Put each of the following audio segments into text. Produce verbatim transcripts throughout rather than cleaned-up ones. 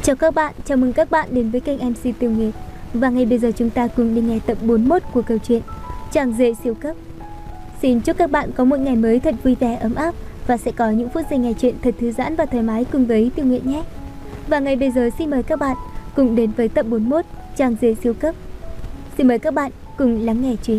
Chào các bạn, chào mừng các bạn đến với kênh em xê Tiểu Nguyệt. Và ngay bây giờ chúng ta cùng đi nghe tập bốn mươi mốt của câu chuyện Chàng rể siêu cấp. Xin chúc các bạn có một ngày mới thật vui vẻ, ấm áp và sẽ có những phút giây nghe chuyện thật thư giãn và thoải mái cùng với Tiểu Nguyệt nhé. Và ngay bây giờ xin mời các bạn cùng đến với tập bốn mươi mốt Chàng rể siêu cấp. Xin mời các bạn cùng lắng nghe chuyện.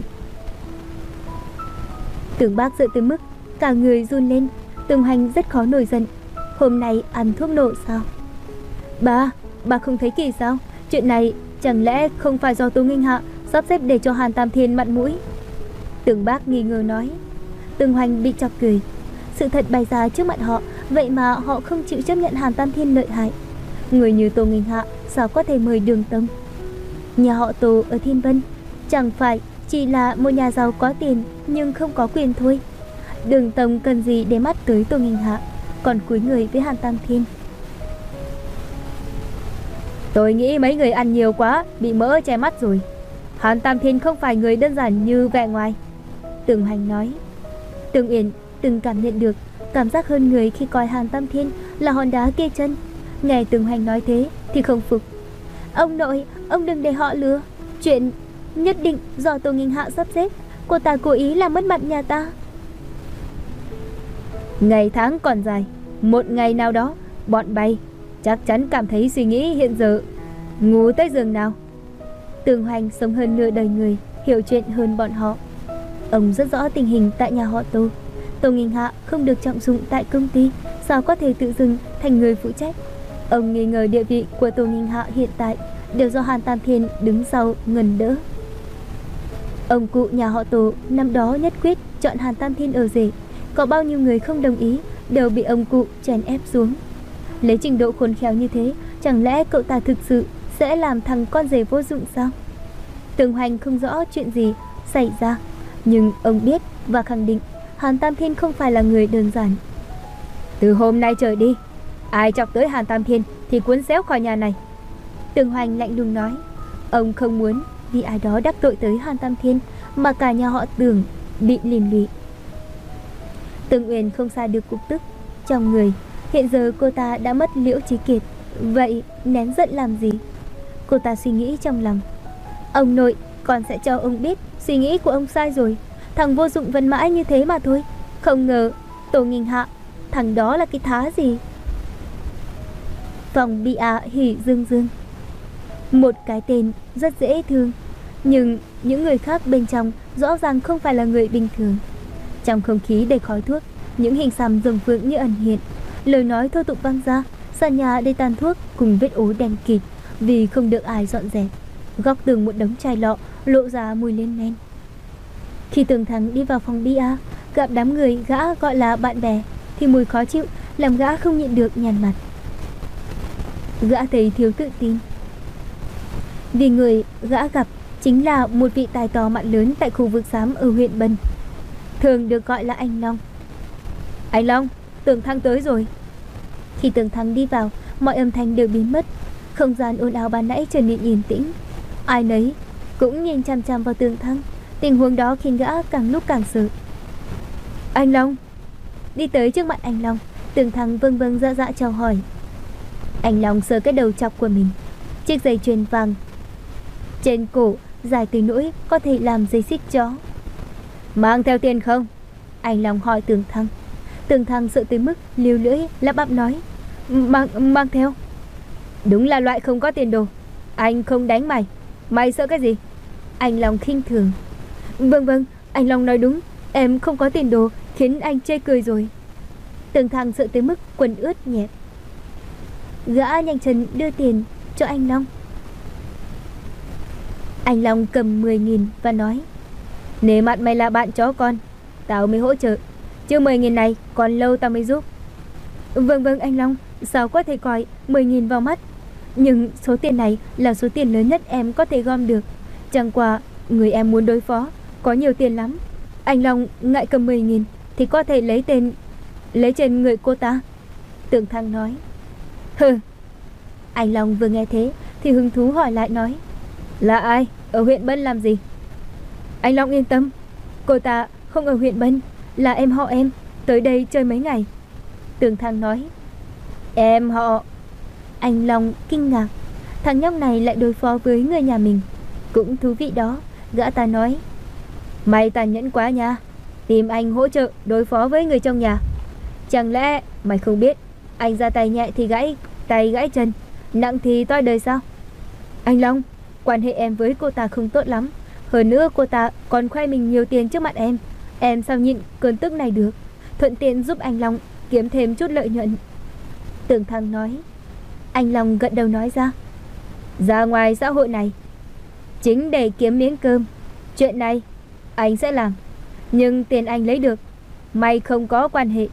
Tưởng Bác sợ tới mức cả người run lên. Tường Hành rất khó nổi giận. Hôm nay ăn thuốc nổ sao? Bà, bà không thấy kỳ sao? Chuyện này chẳng lẽ không phải do Tô Nghinh Hạ sắp xếp để cho Hàn Tam Thiên mặt mũi? Tưởng Bác nghi ngờ nói. Tường Hoành bị chọc cười. Sự thật bày ra trước mặt họ, vậy mà họ không chịu chấp nhận Hàn Tam Thiên lợi hại. Người như Tô Nghinh Hạ sao có thể mời Đường Tông? Nhà họ Tô ở Thiên Vân chẳng phải chỉ là một nhà giàu có tiền nhưng không có quyền thôi. Đường Tông cần gì để mắt tới Tô Nghinh Hạ, còn cúi người với Hàn Tam Thiên. Tôi nghĩ mấy người ăn nhiều quá, bị mỡ che mắt rồi. Hàn Tam Thiên không phải người đơn giản như vẻ ngoài. Tường Hành nói. Tường Uyển từng cảm nhận được cảm giác hơn người khi coi Hàn Tam Thiên là hòn đá kê chân. Nghe Tường Hành nói thế thì không phục. Ông nội, ông đừng để họ lừa. Chuyện nhất định do Tô Nghinh Hạ sắp xếp. Cô ta cố ý làm mất mặt nhà ta. Ngày tháng còn dài, một ngày nào đó bọn bay chắc chắn cảm thấy suy nghĩ hiện giờ ngu tới giường nào. Tường Hoành sống hơn nửa đời người, hiểu chuyện hơn bọn họ. Ông rất rõ tình hình tại nhà họ Tô. Tô Nghinh Hạ không được trọng dụng tại công ty, sao có thể tự dưng thành người phụ trách. Ông nghi ngờ địa vị của Tô Nghinh Hạ hiện tại đều do Hàn Tam Thiên đứng sau ngần đỡ. Ông cụ nhà họ Tô năm đó nhất quyết chọn Hàn Tam Thiên ở rể. Có bao nhiêu người không đồng ý đều bị ông cụ chèn ép xuống. Lấy trình độ khôn khéo như thế, chẳng lẽ cậu ta thực sự sẽ làm thằng con rể vô dụng sao? Tường Hoành không rõ chuyện gì xảy ra, nhưng ông biết và khẳng định Hàn Tam Thiên không phải là người đơn giản. Từ hôm nay trở đi, ai chọc tới Hàn Tam Thiên thì cuốn xéo khỏi nhà này. Tường Hoành lạnh lùng nói. Ông không muốn vì ai đó đắc tội tới Hàn Tam Thiên mà cả nhà họ Tường bị liên lụy. Tường Uyển không xa được cục tức trong người. Hiện giờ cô ta đã mất Liễu Chí Kiệt, vậy nén giận làm gì? Cô ta suy nghĩ trong lòng. Ông nội, con sẽ cho ông biết suy nghĩ của ông sai rồi. Thằng vô dụng vẫn mãi như thế mà thôi. Không ngờ Tô Nghinh Hạ, thằng đó là cái thá gì? Phòng Bia hỉ dương dương. Một cái tên rất dễ thương, nhưng những người khác bên trong rõ ràng không phải là người bình thường. Trong không khí đầy khói thuốc, những hình xăm rồng phượng như ẩn hiện. Lời nói thô tục vang ra, sàn nhà đầy tàn thuốc cùng vết ố đen kịt vì không được ai dọn dẹp. Góc tường một đống chai lọ lộ ra mùi lên men. Khi Tường Thắng đi vào phòng bia, gặp đám người gã gọi là bạn bè thì mùi khó chịu làm gã không nhịn được nhăn mặt. Gã thấy thiếu tự tin, vì người gã gặp chính là một vị tài to mặt lớn tại khu vực xám ở huyện Bân, thường được gọi là anh Long. Anh Long, Tường Thắng tới rồi. Khi Tường Thắng đi vào, mọi âm thanh đều biến mất. Không gian ồn ào ban nãy trở nên yên tĩnh. Ai nấy cũng nhìn chăm chăm vào Tường Thắng. Tình huống đó khiến gã càng lúc càng sợ. Anh Long. Đi tới trước mặt anh Long, Tường Thắng vâng vâng dạ dạ chào hỏi. Anh Long sờ cái đầu chọc của mình. Chiếc dây chuyền vàng trên cổ dài tới nỗi có thể làm dây xích chó. Mang theo tiền không? Anh Long hỏi Tường Thắng. Tường Thắng sợ tới mức liều lưỡi lắp bắp nói. Mang, mang theo. Đúng là loại không có tiền đồ. Anh không đánh mày. Mày sợ cái gì? Anh Long khinh thường. Vâng vâng, anh Long nói đúng. Em không có tiền đồ khiến anh chê cười rồi. Tường Thắng sợ tới mức quần ướt nhẹp. Gã nhanh chân đưa tiền cho anh Long. Anh Long cầm mười nghìn và nói. Nể mặt mày là bạn chó con, tao mới hỗ trợ. Chứ mười nghìn này còn lâu tao mới giúp. Vâng vâng anh Long, sao có thể coi mười nghìn vào mắt. Nhưng số tiền này là số tiền lớn nhất em có thể gom được. Chẳng qua người em muốn đối phó có nhiều tiền lắm. Anh Long ngại cầm mười nghìn thì có thể lấy tên lấy trên người cô ta. Tường Thắng nói. Hừ. Anh Long vừa nghe thế thì hứng thú hỏi lại nói. Là ai? Ở huyện Bân làm gì? Anh Long yên tâm, cô ta không ở huyện Bân, là em họ em, tới đây chơi mấy ngày. Tường Thắng nói. Em họ Anh Long kinh ngạc, thằng nhóc này lại đối phó với người nhà mình. Cũng thú vị đó, gã ta nói. Mày tàn nhẫn quá nha, tìm anh hỗ trợ đối phó với người trong nhà. Chẳng lẽ mày không biết anh ra tay nhẹ thì gãy tay gãy chân, nặng thì toi đời sao? Anh Long, quan hệ em với cô ta không tốt lắm. Hơn nữa cô ta còn khoe mình nhiều tiền trước mặt em. Em sao nhịn cơn tức này được. Thuận tiện giúp anh Long kiếm thêm chút lợi nhuận. Tưởng Thăng nói. Anh Long gật đầu nói ra. Ra ngoài xã hội này chính để kiếm miếng cơm. Chuyện này anh sẽ làm, nhưng tiền anh lấy được mày không có quan hệ.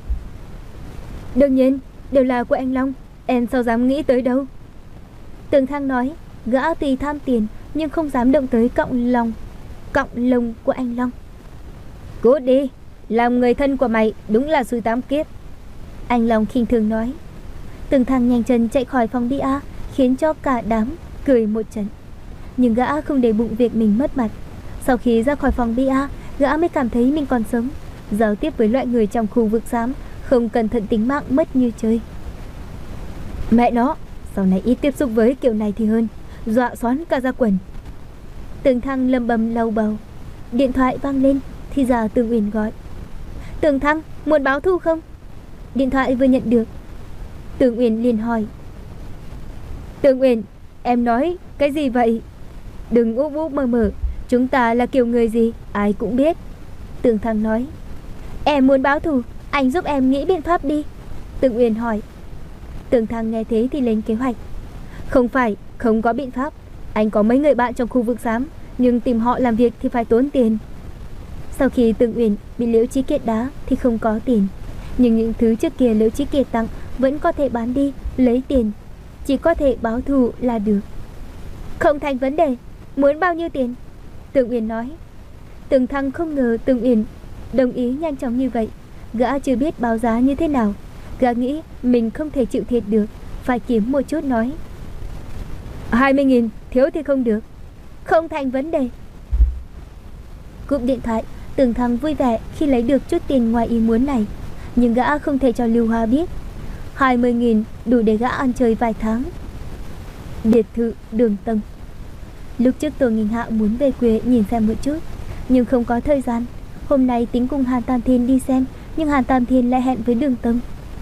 Đương nhiên đều là của anh Long, em sao dám nghĩ tới đâu. Tưởng Thăng nói. Gã tuy tham tiền nhưng không dám động tới cọng lòng Cọng lông của anh Long. Cút đi, làm người thân của mày đúng là xui tám kiếp. Anh Long khinh thường nói. Tưởng Thăng nhanh chân chạy khỏi phòng bia, khiến cho cả đám cười một trận. Nhưng gã không để bụng việc mình mất mặt. Sau khi ra khỏi phòng bia, gã mới cảm thấy mình còn sống. Giao tiếp với loại người trong khu vực xám, không cẩn thận tính mạng mất như chơi. Mẹ nó, sau này ít tiếp xúc với kiểu này thì hơn, dọa xoắn cả ra quần. Tưởng Thăng lầm bầm lầu bầu. Điện thoại vang lên thì ra Tưởng Uyển gọi. Tưởng Thăng, muốn báo thù không? Điện thoại vừa nhận được, Tưởng Uyển liền hỏi. Tưởng Uyển, em nói cái gì vậy? Đừng úp úp mờ mờ, chúng ta là kiểu người gì ai cũng biết. Tưởng Thăng nói. Em muốn báo thù, anh giúp em nghĩ biện pháp đi. Tưởng Uyển hỏi. Tưởng Thăng nghe thế thì lên kế hoạch. Không phải không có biện pháp, anh có mấy người bạn trong khu vực xám, nhưng tìm họ làm việc thì phải tốn tiền. Sau khi Tưởng Uyển bị Liễu Chí Kiệt đá thì không có tiền, nhưng những thứ trước kia Liễu Chí Kiệt tặng vẫn có thể bán đi lấy tiền, chỉ có thể báo thù là được. Không thành vấn đề, muốn bao nhiêu tiền? Tưởng Uyển nói. Tưởng Thăng không ngờ Tưởng Uyển đồng ý nhanh chóng như vậy. Gã chưa biết báo giá như thế nào, gã nghĩ mình không thể chịu thiệt được, phải kiếm một chút nói. Hai mươi nghìn, thiếu thì không được. Không thành vấn đề. Cúp điện thoại, Tưởng Thăng vui vẻ khi lấy được chút tiền ngoài ý muốn này. Nhưng gã không thể cho Lưu Hoa biết. Hai mươi nghìn đủ để gã ăn chơi vài tháng. Biệt thự Đường Tông. Lúc trước Tô Nghinh Hạ muốn về quê nhìn xem một chút, nhưng không có thời gian. Hôm nay tính cùng Hàn Tam Thiên đi xem, nhưng Hàn Tam Thiên lại hẹn với Đường Tông.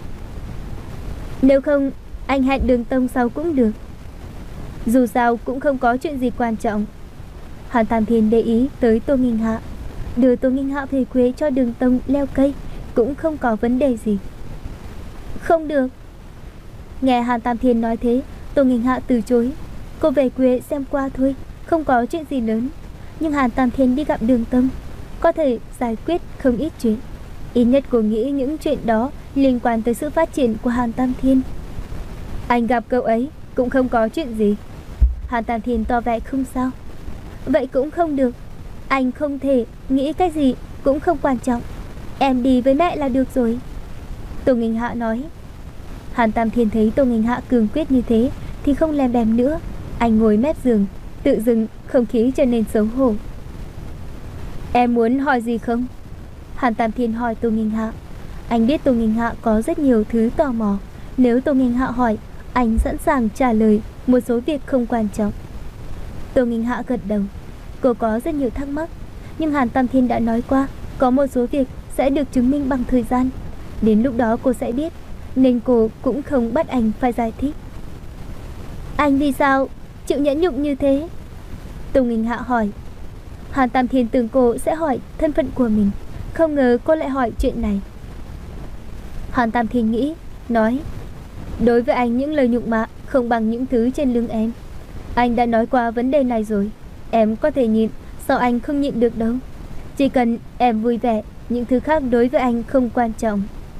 Nếu không, anh hẹn Đường Tông sau cũng được. Dù sao cũng không có chuyện gì quan trọng. Hàn Tam Thiên để ý tới Tô Nghinh Hạ, đưa Tô Nghinh Hạ về quê cho Đường Tông leo cây cũng không có vấn đề gì. Không được. Nghe Hàn Tam Thiên nói thế, Tô Nghinh Hạ từ chối. Cô về quê xem qua thôi, không có chuyện gì lớn. Nhưng Hàn Tam Thiên đi gặp Đường Tông, có thể giải quyết không ít chuyện. Ít nhất cô nghĩ những chuyện đó liên quan tới sự phát triển của Hàn Tam Thiên. Anh gặp cậu ấy cũng không có chuyện gì. Hàn Tam Thiên tỏ vẻ không sao. Vậy cũng không được, anh không thể nghĩ cái gì cũng không quan trọng. Em đi với mẹ là được rồi. Tô Nghinh Hạ nói. Hàn Tam Thiên thấy Tô Nghinh Hạ cường quyết như thế thì không lèm bèm nữa. Anh ngồi mép giường, tự dưng không khí trở nên xấu hổ. Em muốn hỏi gì không? Hàn Tam Thiên hỏi Tô Nghinh Hạ. Anh biết Tô Nghinh Hạ có rất nhiều thứ tò mò. Nếu Tô Nghinh Hạ hỏi, anh sẵn sàng trả lời một số việc không quan trọng. Tô Nghinh Hạ gật đầu. Cô có rất nhiều thắc mắc, nhưng Hàn Tam Thiên đã nói qua, có một số việc sẽ được chứng minh bằng thời gian. Đến lúc đó cô sẽ biết, nên cô cũng không bắt anh phải giải thích. Anh vì sao chịu nhẫn nhục như thế? Tô Nghinh Hạ hỏi. Hàn Tam Thiên tưởng cô sẽ hỏi thân phận của mình, không ngờ cô lại hỏi chuyện này. Hàn Tam Thiên nghĩ, nói. Đối với anh những lời nhục mạ không bằng những thứ trên lưng em. Anh đã nói qua vấn đề này rồi. Em có thể nhịn, sao anh không nhịn được đâu. Chỉ cần em vui vẻ, những thứ khác đối với anh không quan trọng.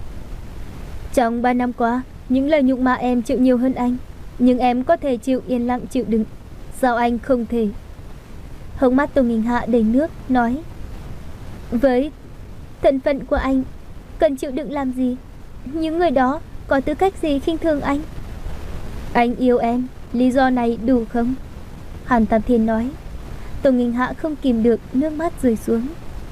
Trong ba năm qua, những lời nhục mạ em chịu nhiều hơn anh, nhưng em có thể chịu yên lặng chịu đựng. Sao anh không thể? Hốc mắt Tô Nghinh Hạ đầy nước, nói. Với thân phận của anh, cần chịu đựng làm gì? Những người đó có tư cách gì khinh thường anh? Anh yêu em, lý do này đủ không? Hàn Tam Thiên nói. Tô Nghinh Hạ không kìm được, nước mắt rơi xuống.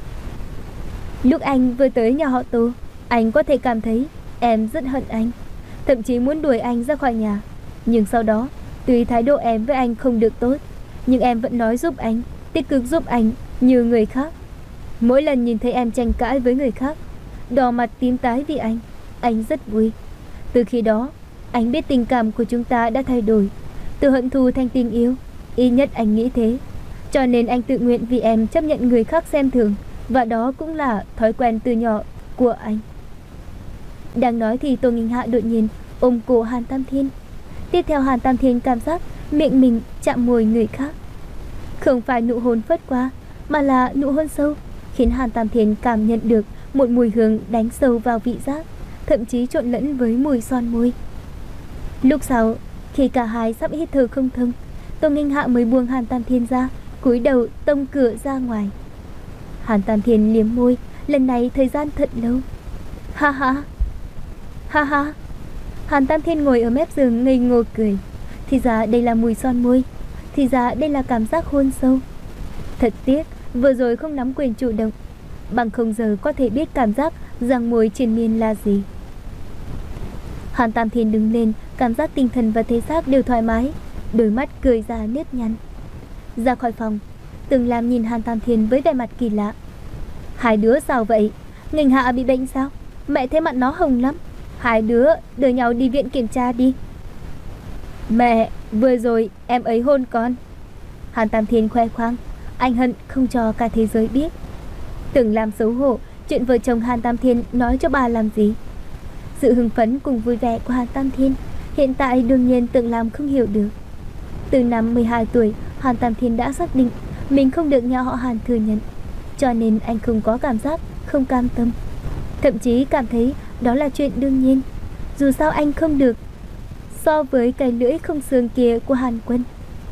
Lúc anh vừa tới nhà họ Tô, anh có thể cảm thấy em rất hận anh, thậm chí muốn đuổi anh ra khỏi nhà. Nhưng sau đó, tuy thái độ em với anh không được tốt, nhưng em vẫn nói giúp anh, tích cực giúp anh như người khác. Mỗi lần nhìn thấy em tranh cãi với người khác, đỏ mặt tím tái vì anh, anh rất vui. Từ khi đó, anh biết tình cảm của chúng ta đã thay đổi, từ hận thù thành tình yêu, ít nhất anh nghĩ thế. Cho nên anh tự nguyện vì em chấp nhận người khác xem thường, và đó cũng là thói quen từ nhỏ của anh. Đang nói thì Tô Nghinh Hạ đột nhiên ôm cổ Hàn Tam Thiên. Tiếp theo Hàn Tam Thiên cảm giác miệng mình chạm môi người khác. Không phải nụ hôn phất qua, mà là nụ hôn sâu, khiến Hàn Tam Thiên cảm nhận được một mùi hương đánh sâu vào vị giác, thậm chí trộn lẫn với mùi son môi. Lúc sau, khi cả hai sắp hít thở không thông, Tô Nghinh Hạ mới buông Hàn Tam Thiên ra, cúi đầu tông cửa ra ngoài. Hàn Tam Thiên liếm môi, lần này thời gian thật lâu. Ha ha, ha ha. Hàn Tam Thiên ngồi ở mép giường ngây ngô cười. Thì ra đây là mùi son môi, thì ra đây là cảm giác hôn sâu. Thật tiếc, vừa rồi không nắm quyền chủ động, bằng không giờ có thể biết cảm giác giằng môi triền miên là gì. Hàn Tam Thiên đứng lên, cảm giác tinh thần và thể xác đều thoải mái, đôi mắt cười ra nếp nhăn. Ra khỏi phòng, Từng Lam nhìn Hàn Tam Thiên với vẻ mặt kỳ lạ. Hai đứa sao vậy? Nghinh Hạ bị bệnh sao? Mẹ thấy mặt nó hồng lắm. Hai đứa đưa nhau đi viện kiểm tra đi. Mẹ, vừa rồi em ấy hôn con. Hàn Tam Thiên khoe khoang, anh hận không cho cả thế giới biết. Từng Lam xấu hổ, chuyện vợ chồng Hàn Tam Thiên nói cho bà làm gì. Sự hưng phấn cùng vui vẻ của Hàn Tam Thiên hiện tại đương nhiên Từng Lam không hiểu được. Từ năm mười hai tuổi, Hàn Tam Thiên đã xác định mình không được nhà họ Hàn thừa nhận, cho nên anh không có cảm giác không cam tâm, thậm chí cảm thấy đó là chuyện đương nhiên. Dù sao anh không được so với cái lưỡi không xương kia của Hàn Quân.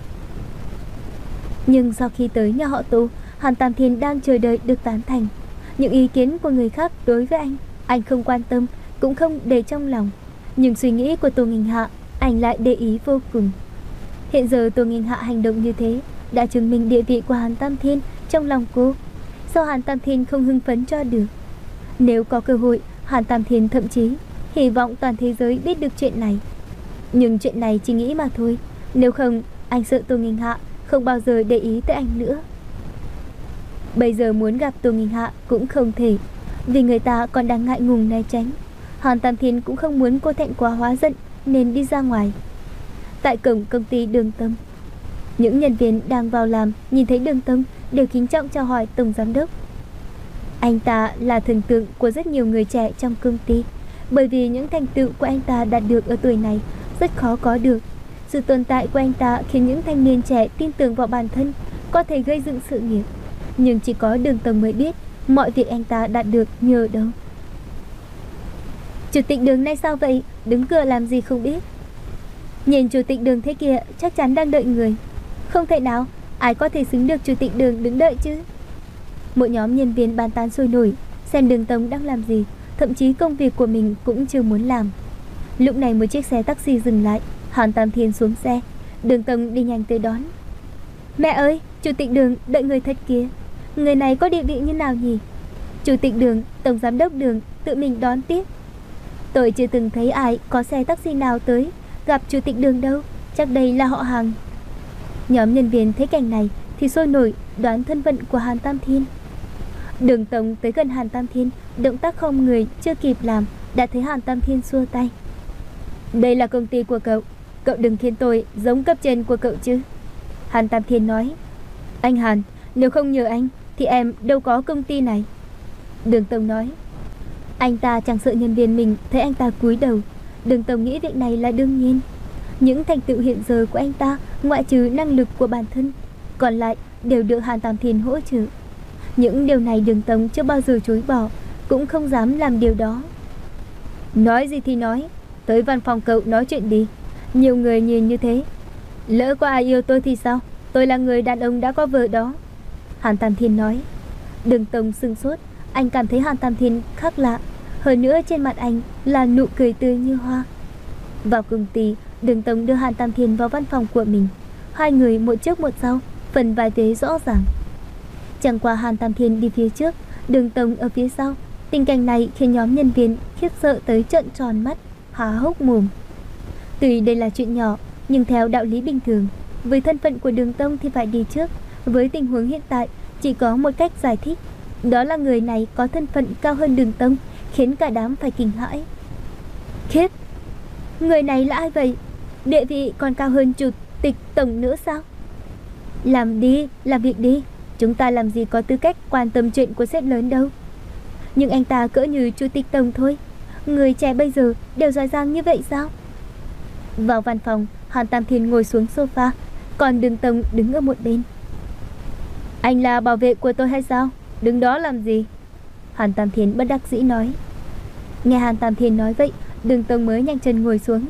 Nhưng sau khi tới nhà họ Tô, Hàn Tam Thiên đang chờ đợi được tán thành. Những ý kiến của người khác đối với anh, anh không quan tâm, cũng không để trong lòng. Nhưng suy nghĩ của Tô Nghinh Hạ, anh lại để ý vô cùng. Hiện giờ Tô Nghinh Hạ hành động như thế đã chứng minh địa vị của Hàn Tam Thiên trong lòng cô. Sao Hàn Tam Thiên không hưng phấn cho được? Nếu có cơ hội, Hàn Tam Thiên thậm chí hy vọng toàn thế giới biết được chuyện này. Nhưng chuyện này chỉ nghĩ mà thôi. Nếu không, anh sợ Tô Nghinh Hạ không bao giờ để ý tới anh nữa. Bây giờ muốn gặp Tô Nghinh Hạ cũng không thể, vì người ta còn đang ngại ngùng né tránh. Hàn Tam Thiên cũng không muốn cô thẹn quá hóa giận nên đi ra ngoài. Tại cổng công ty Đường Tâm, những nhân viên đang vào làm nhìn thấy Đường Tâm đều kính trọng chào hỏi tổng giám đốc. Anh ta là thần tượng của rất nhiều người trẻ trong công ty, bởi vì những thành tựu của anh ta đạt được ở tuổi này rất khó có được. Sự tồn tại của anh ta khiến những thanh niên trẻ tin tưởng vào bản thân, có thể gây dựng sự nghiệp. Nhưng chỉ có Đường Tâm mới biết mọi việc anh ta đạt được nhờ đâu. Chủ tịch Đường nay sao vậy? Đứng cửa làm gì không biết. Nhìn chủ tịch Đường thế kia chắc chắn đang đợi người. Không thể nào, ai có thể xứng được chủ tịch Đường đứng đợi chứ. Một nhóm nhân viên bàn tán sôi nổi, xem Đường Tâm đang làm gì, thậm chí công việc của mình cũng chưa muốn làm. Lúc này một chiếc xe taxi dừng lại, Hàn Tam Thiên xuống xe, Đường Tâm đi nhanh tới đón. Mẹ ơi, chủ tịch Đường đợi người thật kìa. Người này có địa vị như nào nhỉ? Chủ tịch Đường, tổng giám đốc Đường tự mình đón tiếp. Tôi chưa từng thấy ai có xe taxi nào tới gặp chủ tịch Đường đâu, chắc đây là họ Hàn. Nhóm nhân viên thấy cảnh này thì sôi nổi đoán thân phận của Hàn Tam Thiên. Đường Tổng tới gần Hàn Tam Thiên, động tác không người chưa kịp làm đã thấy Hàn Tam Thiên xua tay. Đây là công ty của cậu, cậu đừng khiến tôi giống cấp trên của cậu chứ. Hàn Tam Thiên nói. Anh Hàn, nếu không nhờ anh thì em đâu có công ty này. Đường Tổng nói. Anh ta chẳng sợ nhân viên mình thấy anh ta cúi đầu. Đường Tổng nghĩ việc này là đương nhiên. Những thành tựu hiện giờ của anh ta, ngoại trừ năng lực của bản thân, còn lại đều được Hàn Tam Thiên hỗ trợ. Những điều này Đường Tổng chưa bao giờ chối bỏ, cũng không dám làm điều đó. Nói gì thì nói, tới văn phòng cậu nói chuyện đi. Nhiều người nhìn như thế, lỡ có ai yêu tôi thì sao? Tôi là người đàn ông đã có vợ đó. Hàn Tam Thiên nói. Đường Tổng sững sốt, anh cảm thấy Hàn Tam Thiên khác lạ. Hơn nữa trên mặt anh là nụ cười tươi như hoa. Vào công ty, Đường Tổng đưa Hàn Tam Thiên vào văn phòng của mình. Hai người một trước một sau, phần vai vế rõ ràng. Chẳng qua Hàn Tam Thiên đi phía trước, Đường Tổng ở phía sau. Tình cảnh này khiến nhóm nhân viên khiếp sợ tới trợn tròn mắt, há hốc mồm. Tuy đây là chuyện nhỏ, nhưng theo đạo lý bình thường, với thân phận của Đường Tông thì phải đi trước. Với tình huống hiện tại, chỉ có một cách giải thích, đó là người này có thân phận cao hơn Đường Tông, khiến cả đám phải kinh hãi. Khiếp, người này là ai vậy? Địa vị còn cao hơn chủ tịch tổng nữa sao? Làm đi, làm việc đi, chúng ta làm gì có tư cách quan tâm chuyện của sếp lớn đâu. Nhưng anh ta cỡ như chủ tịch tổng thôi. Người trẻ bây giờ đều giỏi giang như vậy sao? Vào văn phòng, Hàn Tam Thiên ngồi xuống sofa, còn Đường Tông đứng ở một bên. Anh là bảo vệ của tôi hay sao? Đứng đó làm gì? Hàn Tam Thiên bất đắc dĩ nói. Nghe Hàn Tam Thiên nói vậy, Đường Tông mới nhanh chân ngồi xuống.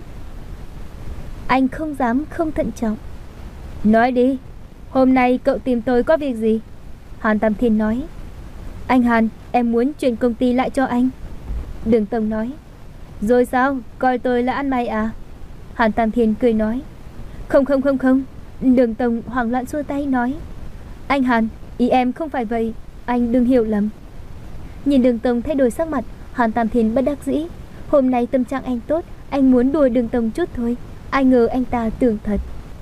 Anh không dám không thận trọng. Nói đi, hôm nay cậu tìm tôi có việc gì? Hàn Tam Thiên nói. Anh Hàn, em muốn chuyển công ty lại cho anh. Đường Tông nói. Rồi sao, coi tôi là ăn mày à? Hàn Tam Thiên cười nói. Không không không không. Đường Tông hoảng loạn xua tay nói. Anh Hàn, ý em không phải vậy, anh đừng hiểu lầm. Nhìn Đường Tông thay đổi sắc mặt, Hàn Tam Thiên bất đắc dĩ. Hôm nay tâm trạng anh tốt, anh muốn đùa Đường Tông chút thôi. Ai ngờ anh ta tưởng thật.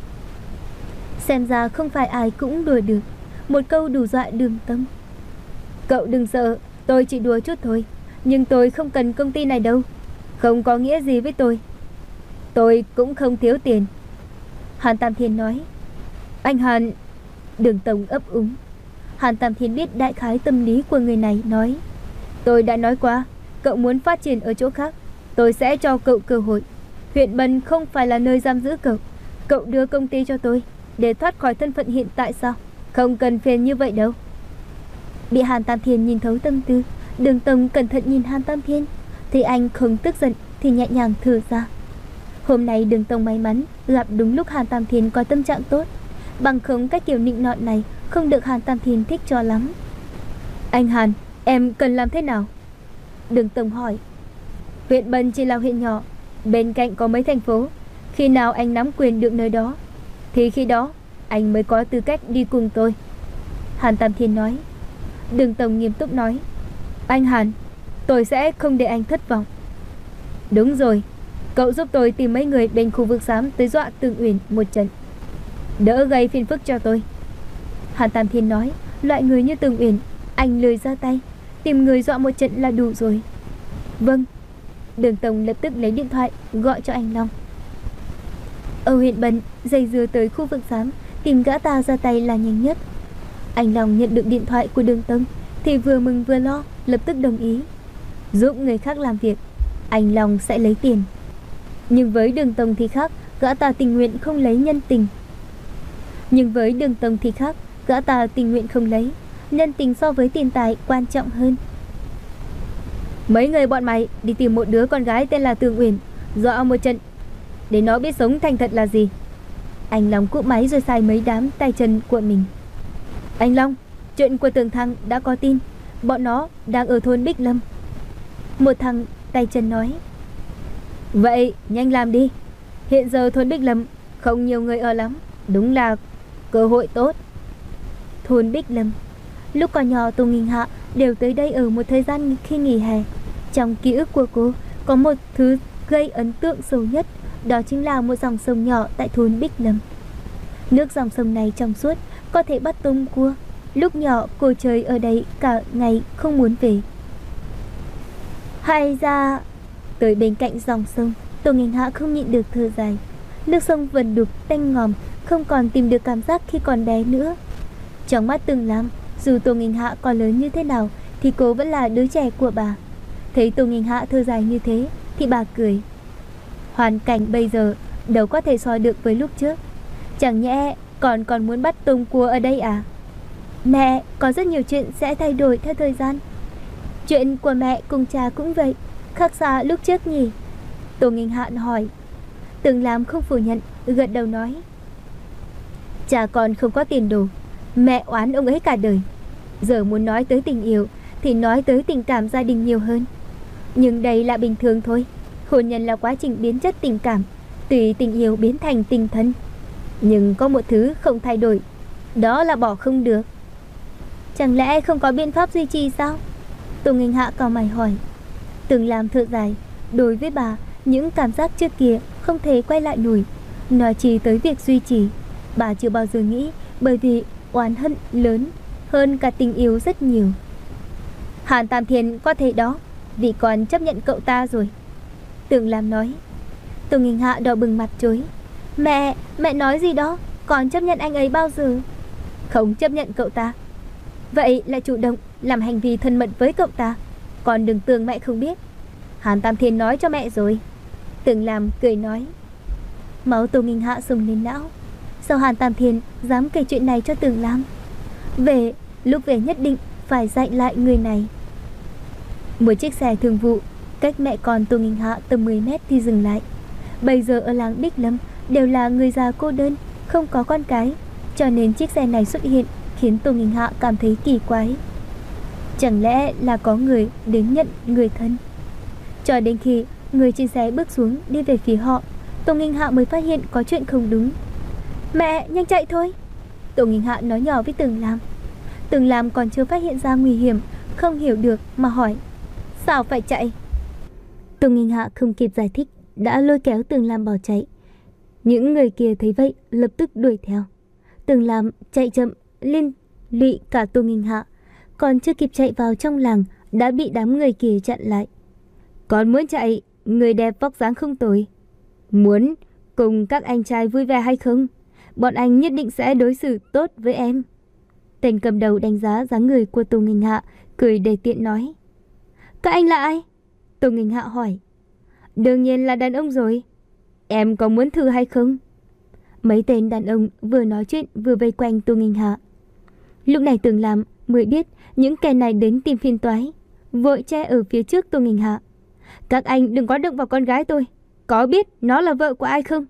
Xem ra không phải ai cũng đùa được. Một câu đủ dọa Đường Tông. Cậu đừng sợ, tôi chỉ đùa chút thôi. Nhưng tôi không cần công ty này đâu. Không có nghĩa gì với tôi. Tôi cũng không thiếu tiền. Hàn Tam Thiên nói. Anh Hàn. Đường Tông ấp úng. Hàn Tam Thiên biết đại khái tâm lý của người này, nói. Tôi đã nói qua, cậu muốn phát triển ở chỗ khác, tôi sẽ cho cậu cơ hội. Huyện Bân không phải là nơi giam giữ cậu. Cậu đưa công ty cho tôi để thoát khỏi thân phận hiện tại sao? Không cần phiền như vậy đâu. Bị Hàn Tam Thiên nhìn thấu tâm tư, Đường Tông cẩn thận nhìn Hàn Tam Thiên. Thấy anh không tức giận thì nhẹ nhàng thở ra. Hôm nay Đường Tông may mắn gặp đúng lúc Hàn Tam Thiên có tâm trạng tốt. Bằng không cái kiểu nịnh nọt này không được Hàn Tam Thiên thích cho lắm. Anh Hàn, em cần làm thế nào? Đường Tông hỏi. Huyện Bân chỉ là huyện nhỏ, bên cạnh có mấy thành phố. Khi nào anh nắm quyền được nơi đó thì khi đó anh mới có tư cách đi cùng tôi. Hàn Tam Thiên nói. Đường Tông nghiêm túc nói. Anh Hàn, tôi sẽ không để anh thất vọng. Đúng rồi, cậu giúp tôi tìm mấy người bên khu vực xám tới dọa Tường Uyển một trận, đỡ gây phiền phức cho tôi. Hàn Tam Thiên nói. Loại người như Tường Uyển anh lười ra tay, tìm người dọa một trận là đủ rồi. Vâng. Đường Tông lập tức lấy điện thoại gọi cho anh Long. Ở huyện Bân, dây dưa tới khu vực xám, tìm gã ta ra tay là nhanh nhất. Anh Long nhận được điện thoại của Đường Tông thì vừa mừng vừa lo, lập tức đồng ý. Giúp người khác làm việc, anh Long sẽ lấy tiền. Nhưng với Đường Tông thì khác, gã ta tình nguyện không lấy nhân tình. Nhưng với Đường Tông thì khác, gã ta tình nguyện không lấy. Nhân tình so với tiền tài quan trọng hơn. Mấy người bọn mày đi tìm một đứa con gái tên là Tường Uyển, dọa một trận để nó biết sống thành thật là gì. Anh Long cúp máy rồi xài mấy đám tay chân của mình. Anh Long, chuyện của Tường Thăng đã có tin, bọn nó đang ở thôn Bích Lâm. Một thằng tay chân nói. Vậy nhanh làm đi, hiện giờ thôn Bích Lâm không nhiều người ở lắm, đúng là cơ hội tốt. Thôn Bích Lâm. Lúc còn nhỏ Tô Nghinh Hạ đều tới đây ở một thời gian khi nghỉ hè. Trong ký ức của cô có một thứ gây ấn tượng sâu nhất, đó chính là một dòng sông nhỏ tại thôn Bích Lâm. Nước dòng sông này trong suốt, có thể bắt tôm cua. Lúc nhỏ cô chơi ở đây cả ngày không muốn về. Hay ra tới bên cạnh dòng sông, Tô Nghinh Hạ không nhịn được thở dài. Nước sông vần đục tanh ngòm, không còn tìm được cảm giác khi còn bé nữa. Trong mắt Tường Lam, dù Tô Nghinh Hạ còn lớn như thế nào thì cô vẫn là đứa trẻ của bà. Thấy Tô Nghinh Hạ thở dài như thế thì bà cười. Hoàn cảnh bây giờ đâu có thể so được với lúc trước. Chẳng nhẽ còn còn muốn bắt tôm cua ở đây à? Mẹ, có rất nhiều chuyện sẽ thay đổi theo thời gian. Chuyện của mẹ cùng cha cũng vậy, khác xa lúc trước nhỉ? Tô Nghinh Hạ hỏi. Tường Lam không phủ nhận, gật đầu nói. Cha con không có tiền đồ, mẹ oán ông ấy cả đời. Giờ muốn nói tới tình yêu thì nói tới tình cảm gia đình nhiều hơn. Nhưng đây là bình thường thôi. Hôn nhân là quá trình biến chất tình cảm, tùy tình yêu biến thành tình thân. Nhưng có một thứ không thay đổi, đó là bỏ không được. Chẳng lẽ không có biện pháp duy trì sao? Tô Nghinh Hạ cau mày hỏi. Tường Lam thở dài. Đối với bà, những cảm giác trước kia không thể quay lại nổi. Nói chỉ tới việc duy trì, bà chưa bao giờ nghĩ, bởi vì oán hận lớn hơn cả tình yêu rất nhiều. Hàn Tam Thiên có thể đó, vì còn chấp nhận cậu ta rồi. Tưởng Lam nói. Tô Nghinh Hạ đỏ bừng mặt chối. Mẹ, mẹ nói gì đó, còn chấp nhận anh ấy bao giờ? Không chấp nhận cậu ta. Vậy là chủ động làm hành vi thân mật với cậu ta, còn đừng tưởng mẹ không biết. Hàn Tam Thiên nói cho mẹ rồi. Tưởng Lam cười nói. Máu Tô Nghinh Hạ sùng lên não. Sao Hàn Tam Thiên dám kể chuyện này cho Tưởng Lam? Về, lúc về nhất định phải dạy lại người này. Một chiếc xe thương vụ cách mẹ con Tô Nghinh Hạ tầm mười mét thì dừng lại. Bây giờ ở làng Bích Lâm đều là người già cô đơn, không có con cái, cho nên chiếc xe này xuất hiện khiến Tô Nghinh Hạ cảm thấy kỳ quái. Chẳng lẽ là có người đến nhận người thân? Cho đến khi người trên xe bước xuống đi về phía họ, Tô Nghinh Hạ mới phát hiện có chuyện không đúng. Mẹ, nhanh chạy thôi, Tô Nghinh Hạ nói nhỏ với Tưởng Lam. Tưởng Lam còn chưa phát hiện ra nguy hiểm, không hiểu được mà hỏi. Sao phải chạy? Tô Nghinh Hạ không kịp giải thích, đã lôi kéo Tưởng Lam bỏ chạy. Những người kia thấy vậy lập tức đuổi theo. Tưởng Lam chạy chậm liên lụy cả Tô Nghinh Hạ, còn chưa kịp chạy vào trong làng đã bị đám người kia chặn lại. Còn muốn chạy, người đẹp vóc dáng không tồi. Muốn cùng các anh trai vui vẻ hay không? Bọn anh nhất định sẽ đối xử tốt với em. Tên cầm đầu đánh giá dáng người của Tô Nghinh Hạ, cười đầy tiện nói. Các anh là ai? Tô Nghinh Hạ hỏi. Đương nhiên là đàn ông rồi. Em có muốn thử hay không? Mấy tên đàn ông vừa nói chuyện vừa vây quanh Tô Nghinh Hạ. Lúc này Tưởng Lam mới biết những kẻ này đến tìm phiền toái, vội che ở phía trước Tô Nghinh Hạ. Các anh đừng có động vào con gái tôi, có biết nó là vợ của ai không?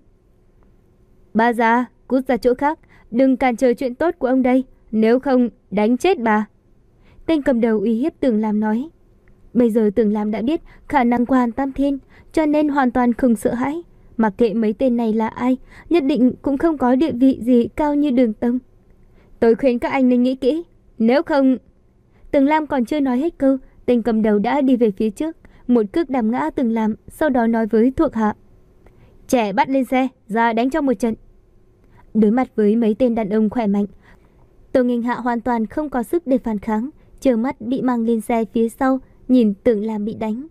Bà già, cút ra chỗ khác, đừng cản trở chuyện tốt của ông đây, nếu không đánh chết bà. Tên cầm đầu uy hiếp Tưởng Lam nói. Bây giờ Tưởng Lam đã biết khả năng của Hàn Tam Thiên, cho nên hoàn toàn không sợ hãi. Mặc kệ mấy tên này là ai, nhất định cũng không có địa vị gì cao như Đường Tông. Tôi khuyên các anh nên nghĩ kỹ, nếu không... Tưởng Lam còn chưa nói hết câu, tên cầm đầu đã đi về phía trước, một cước đạp ngã Tưởng Lam, sau đó nói với thuộc hạ. Trẻ bắt lên xe, ra đánh cho một trận. Đối mặt với mấy tên đàn ông khỏe mạnh, Tô Nghinh Hạ hoàn toàn không có sức để phản kháng, trơ mắt bị mang lên xe phía sau, nhìn Tưởng Lam bị đánh.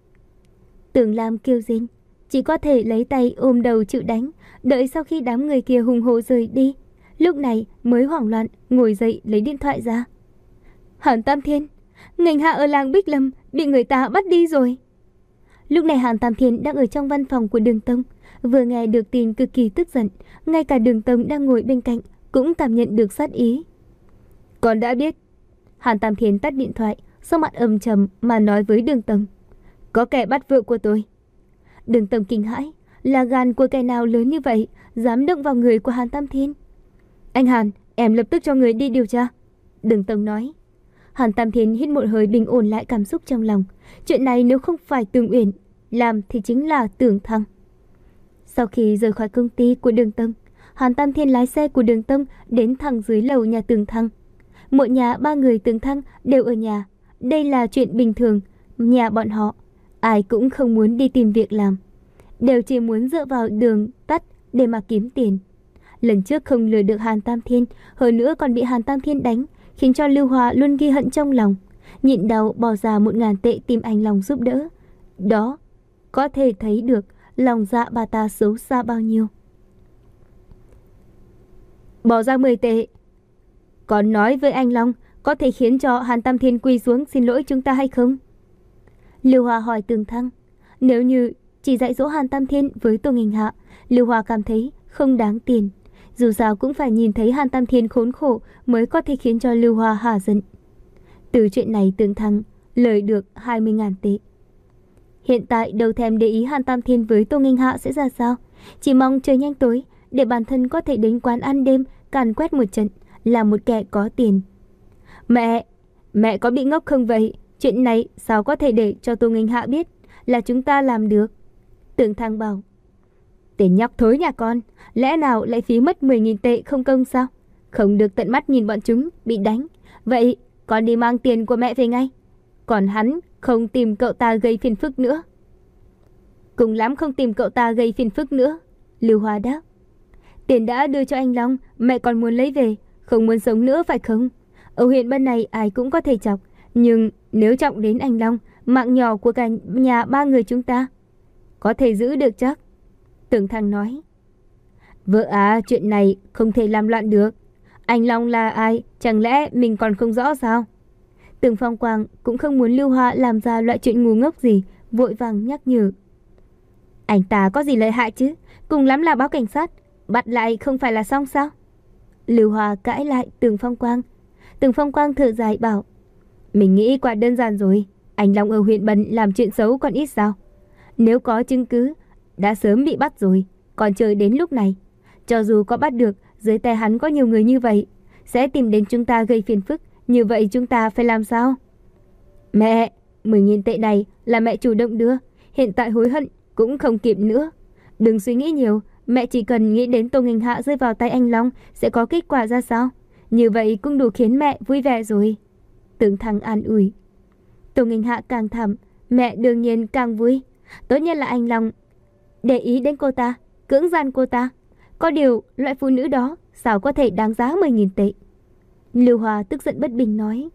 Tưởng Lam kêu rên, chỉ có thể lấy tay ôm đầu chịu đánh, đợi sau khi đám người kia hùng hổ rời đi, lúc này mới hoảng loạn ngồi dậy lấy điện thoại ra. Hàn Tam Thiên, Nghinh Hạ ở làng Bích Lâm bị người ta bắt đi rồi. Lúc này Hàn Tam Thiên đang ở trong văn phòng của Đường Tông, vừa nghe được tin cực kỳ tức giận, ngay cả Đường Tông đang ngồi bên cạnh cũng cảm nhận được sát ý. Con đã biết. Hàn Tam Thiên tắt điện thoại, sau mặt âm trầm mà nói với Đường Tông. Có kẻ bắt vợ của tôi. Đường Tông kinh hãi, là gan của kẻ nào lớn như vậy, dám động vào người của Hàn Tam Thiên. Anh Hàn, em lập tức cho người đi điều tra. Đường Tông nói. Hàn Tam Thiên hít một hơi bình ổn lại cảm xúc trong lòng. Chuyện này nếu không phải Tường Uyển làm thì chính là Tưởng Thăng. Sau khi rời khỏi công ty của Đường Tông, Hàn Tam Thiên lái xe của Đường Tông đến thẳng dưới lầu nhà Tưởng Thăng. Mỗi nhà ba người Tưởng Thăng đều ở nhà. Đây là chuyện bình thường. Nhà bọn họ, ai cũng không muốn đi tìm việc làm, đều chỉ muốn dựa vào đường tắt để mà kiếm tiền. Lần trước không lừa được Hàn Tam Thiên, hơn nữa còn bị Hàn Tam Thiên đánh, khiến cho Lưu Hòa luôn ghi hận trong lòng, nhịn đau bỏ ra một ngàn tệ tìm anh Long giúp đỡ. Đó có thể thấy được lòng dạ bà ta xấu xa bao nhiêu. Bỏ ra mười tệ. Còn nói với anh Long có thể khiến cho Hàn Tam Thiên quỳ xuống xin lỗi chúng ta hay không? Lưu Hòa hỏi Tưởng Thăng. Nếu như chỉ dạy dỗ Hàn Tam Thiên với Tô Nghinh Hạ, Lưu Hòa cảm thấy không đáng tiền. Dù sao cũng phải nhìn thấy Hàn Tam Thiên khốn khổ mới có thể khiến cho Lưu Hòa hả giận. Từ chuyện này Tưởng Thăng lời được hai mươi ngàn tệ. Hiện tại đâu thèm để ý Hàn Tam Thiên với Tô Nghinh Hạ sẽ ra sao. Chỉ mong trời nhanh tối để bản thân có thể đến quán ăn đêm càn quét một trận, là một kẻ có tiền. Mẹ, mẹ có bị ngốc không vậy? Chuyện này sao có thể để cho Tô Nghinh Hạ biết là chúng ta làm được? Tưởng Thăng bảo. Tên nhóc thối nhà con, lẽ nào lại phí mất mười nghìn tệ không công sao? Không được tận mắt nhìn bọn chúng bị đánh. Vậy con đi mang tiền của mẹ về ngay. Còn hắn không tìm cậu ta gây phiền phức nữa. Cùng lắm không tìm cậu ta gây phiền phức nữa. Lưu Hoa đáp. Tiền đã đưa cho anh Long, mẹ còn muốn lấy về, không muốn sống nữa phải không? Ở huyện Bân này ai cũng có thể chọc, nhưng nếu trọng đến anh Long, mạng nhỏ của cả nhà ba người chúng ta có thể giữ được chắc. Tưởng Thăng nói. Vợ à, chuyện này không thể làm loạn được. Anh Long là ai, chẳng lẽ mình còn không rõ sao? Tưởng Phong Quang cũng không muốn Lưu Hoa làm ra loại chuyện ngu ngốc gì, vội vàng nhắc nhở. Anh ta có gì lợi hại chứ, cùng lắm là báo cảnh sát, bắt lại không phải là xong sao? Lưu Hoa cãi lại Tưởng Phong Quang. Tưởng Phong Quang thở dài bảo. Mình nghĩ quá đơn giản rồi, anh Long ở huyện Bân làm chuyện xấu còn ít sao? Nếu có chứng cứ, đã sớm bị bắt rồi, còn chờ đến lúc này. Cho dù có bắt được, dưới tay hắn có nhiều người như vậy, sẽ tìm đến chúng ta gây phiền phức, như vậy chúng ta phải làm sao? Mẹ, mười nghìn tệ này là mẹ chủ động đưa, hiện tại hối hận cũng không kịp nữa. Đừng suy nghĩ nhiều, mẹ chỉ cần nghĩ đến Tô Nghênh Hạ rơi vào tay anh Long sẽ có kết quả ra sao. Như vậy cũng đủ khiến mẹ vui vẻ rồi. Tưởng Thăng an ủi. Tô Nghênh Hạ càng thảm, mẹ đương nhiên càng vui. Tốt nhất là anh Long để ý đến cô ta, cưỡng gian cô ta. Có điều loại phụ nữ đó sao có thể đáng giá mười nghìn tệ? Lưu Hoa tức giận bất bình nói.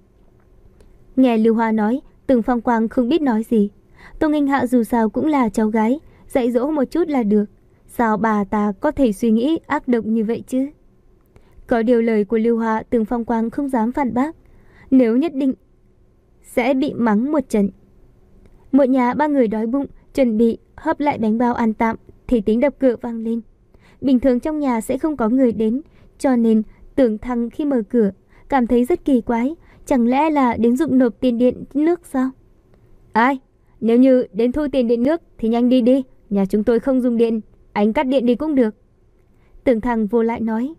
Nghe Lưu Hoa nói, Tưởng Phong Quang không biết nói gì. Tô Nghênh Hạ dù sao cũng là cháu gái, dạy dỗ một chút là được. Sao bà ta có thể suy nghĩ ác độc như vậy chứ? Có điều lời của Lưu Hoa Tưởng Phong Quang không dám phản bác. Nếu nhất định sẽ bị mắng một trận. Một nhà ba người đói bụng, chuẩn bị hấp lại bánh bao ăn tạm thì tiếng đập cửa vang lên. Bình thường trong nhà sẽ không có người đến, cho nên Tưởng Thăng khi mở cửa cảm thấy rất kỳ quái. Chẳng lẽ là đến dụng nộp tiền điện nước sao? Ai? Nếu như đến thu tiền điện nước thì nhanh đi đi, nhà chúng tôi không dùng điện, anh cắt điện đi cũng được. Tưởng Thăng vô lại nói.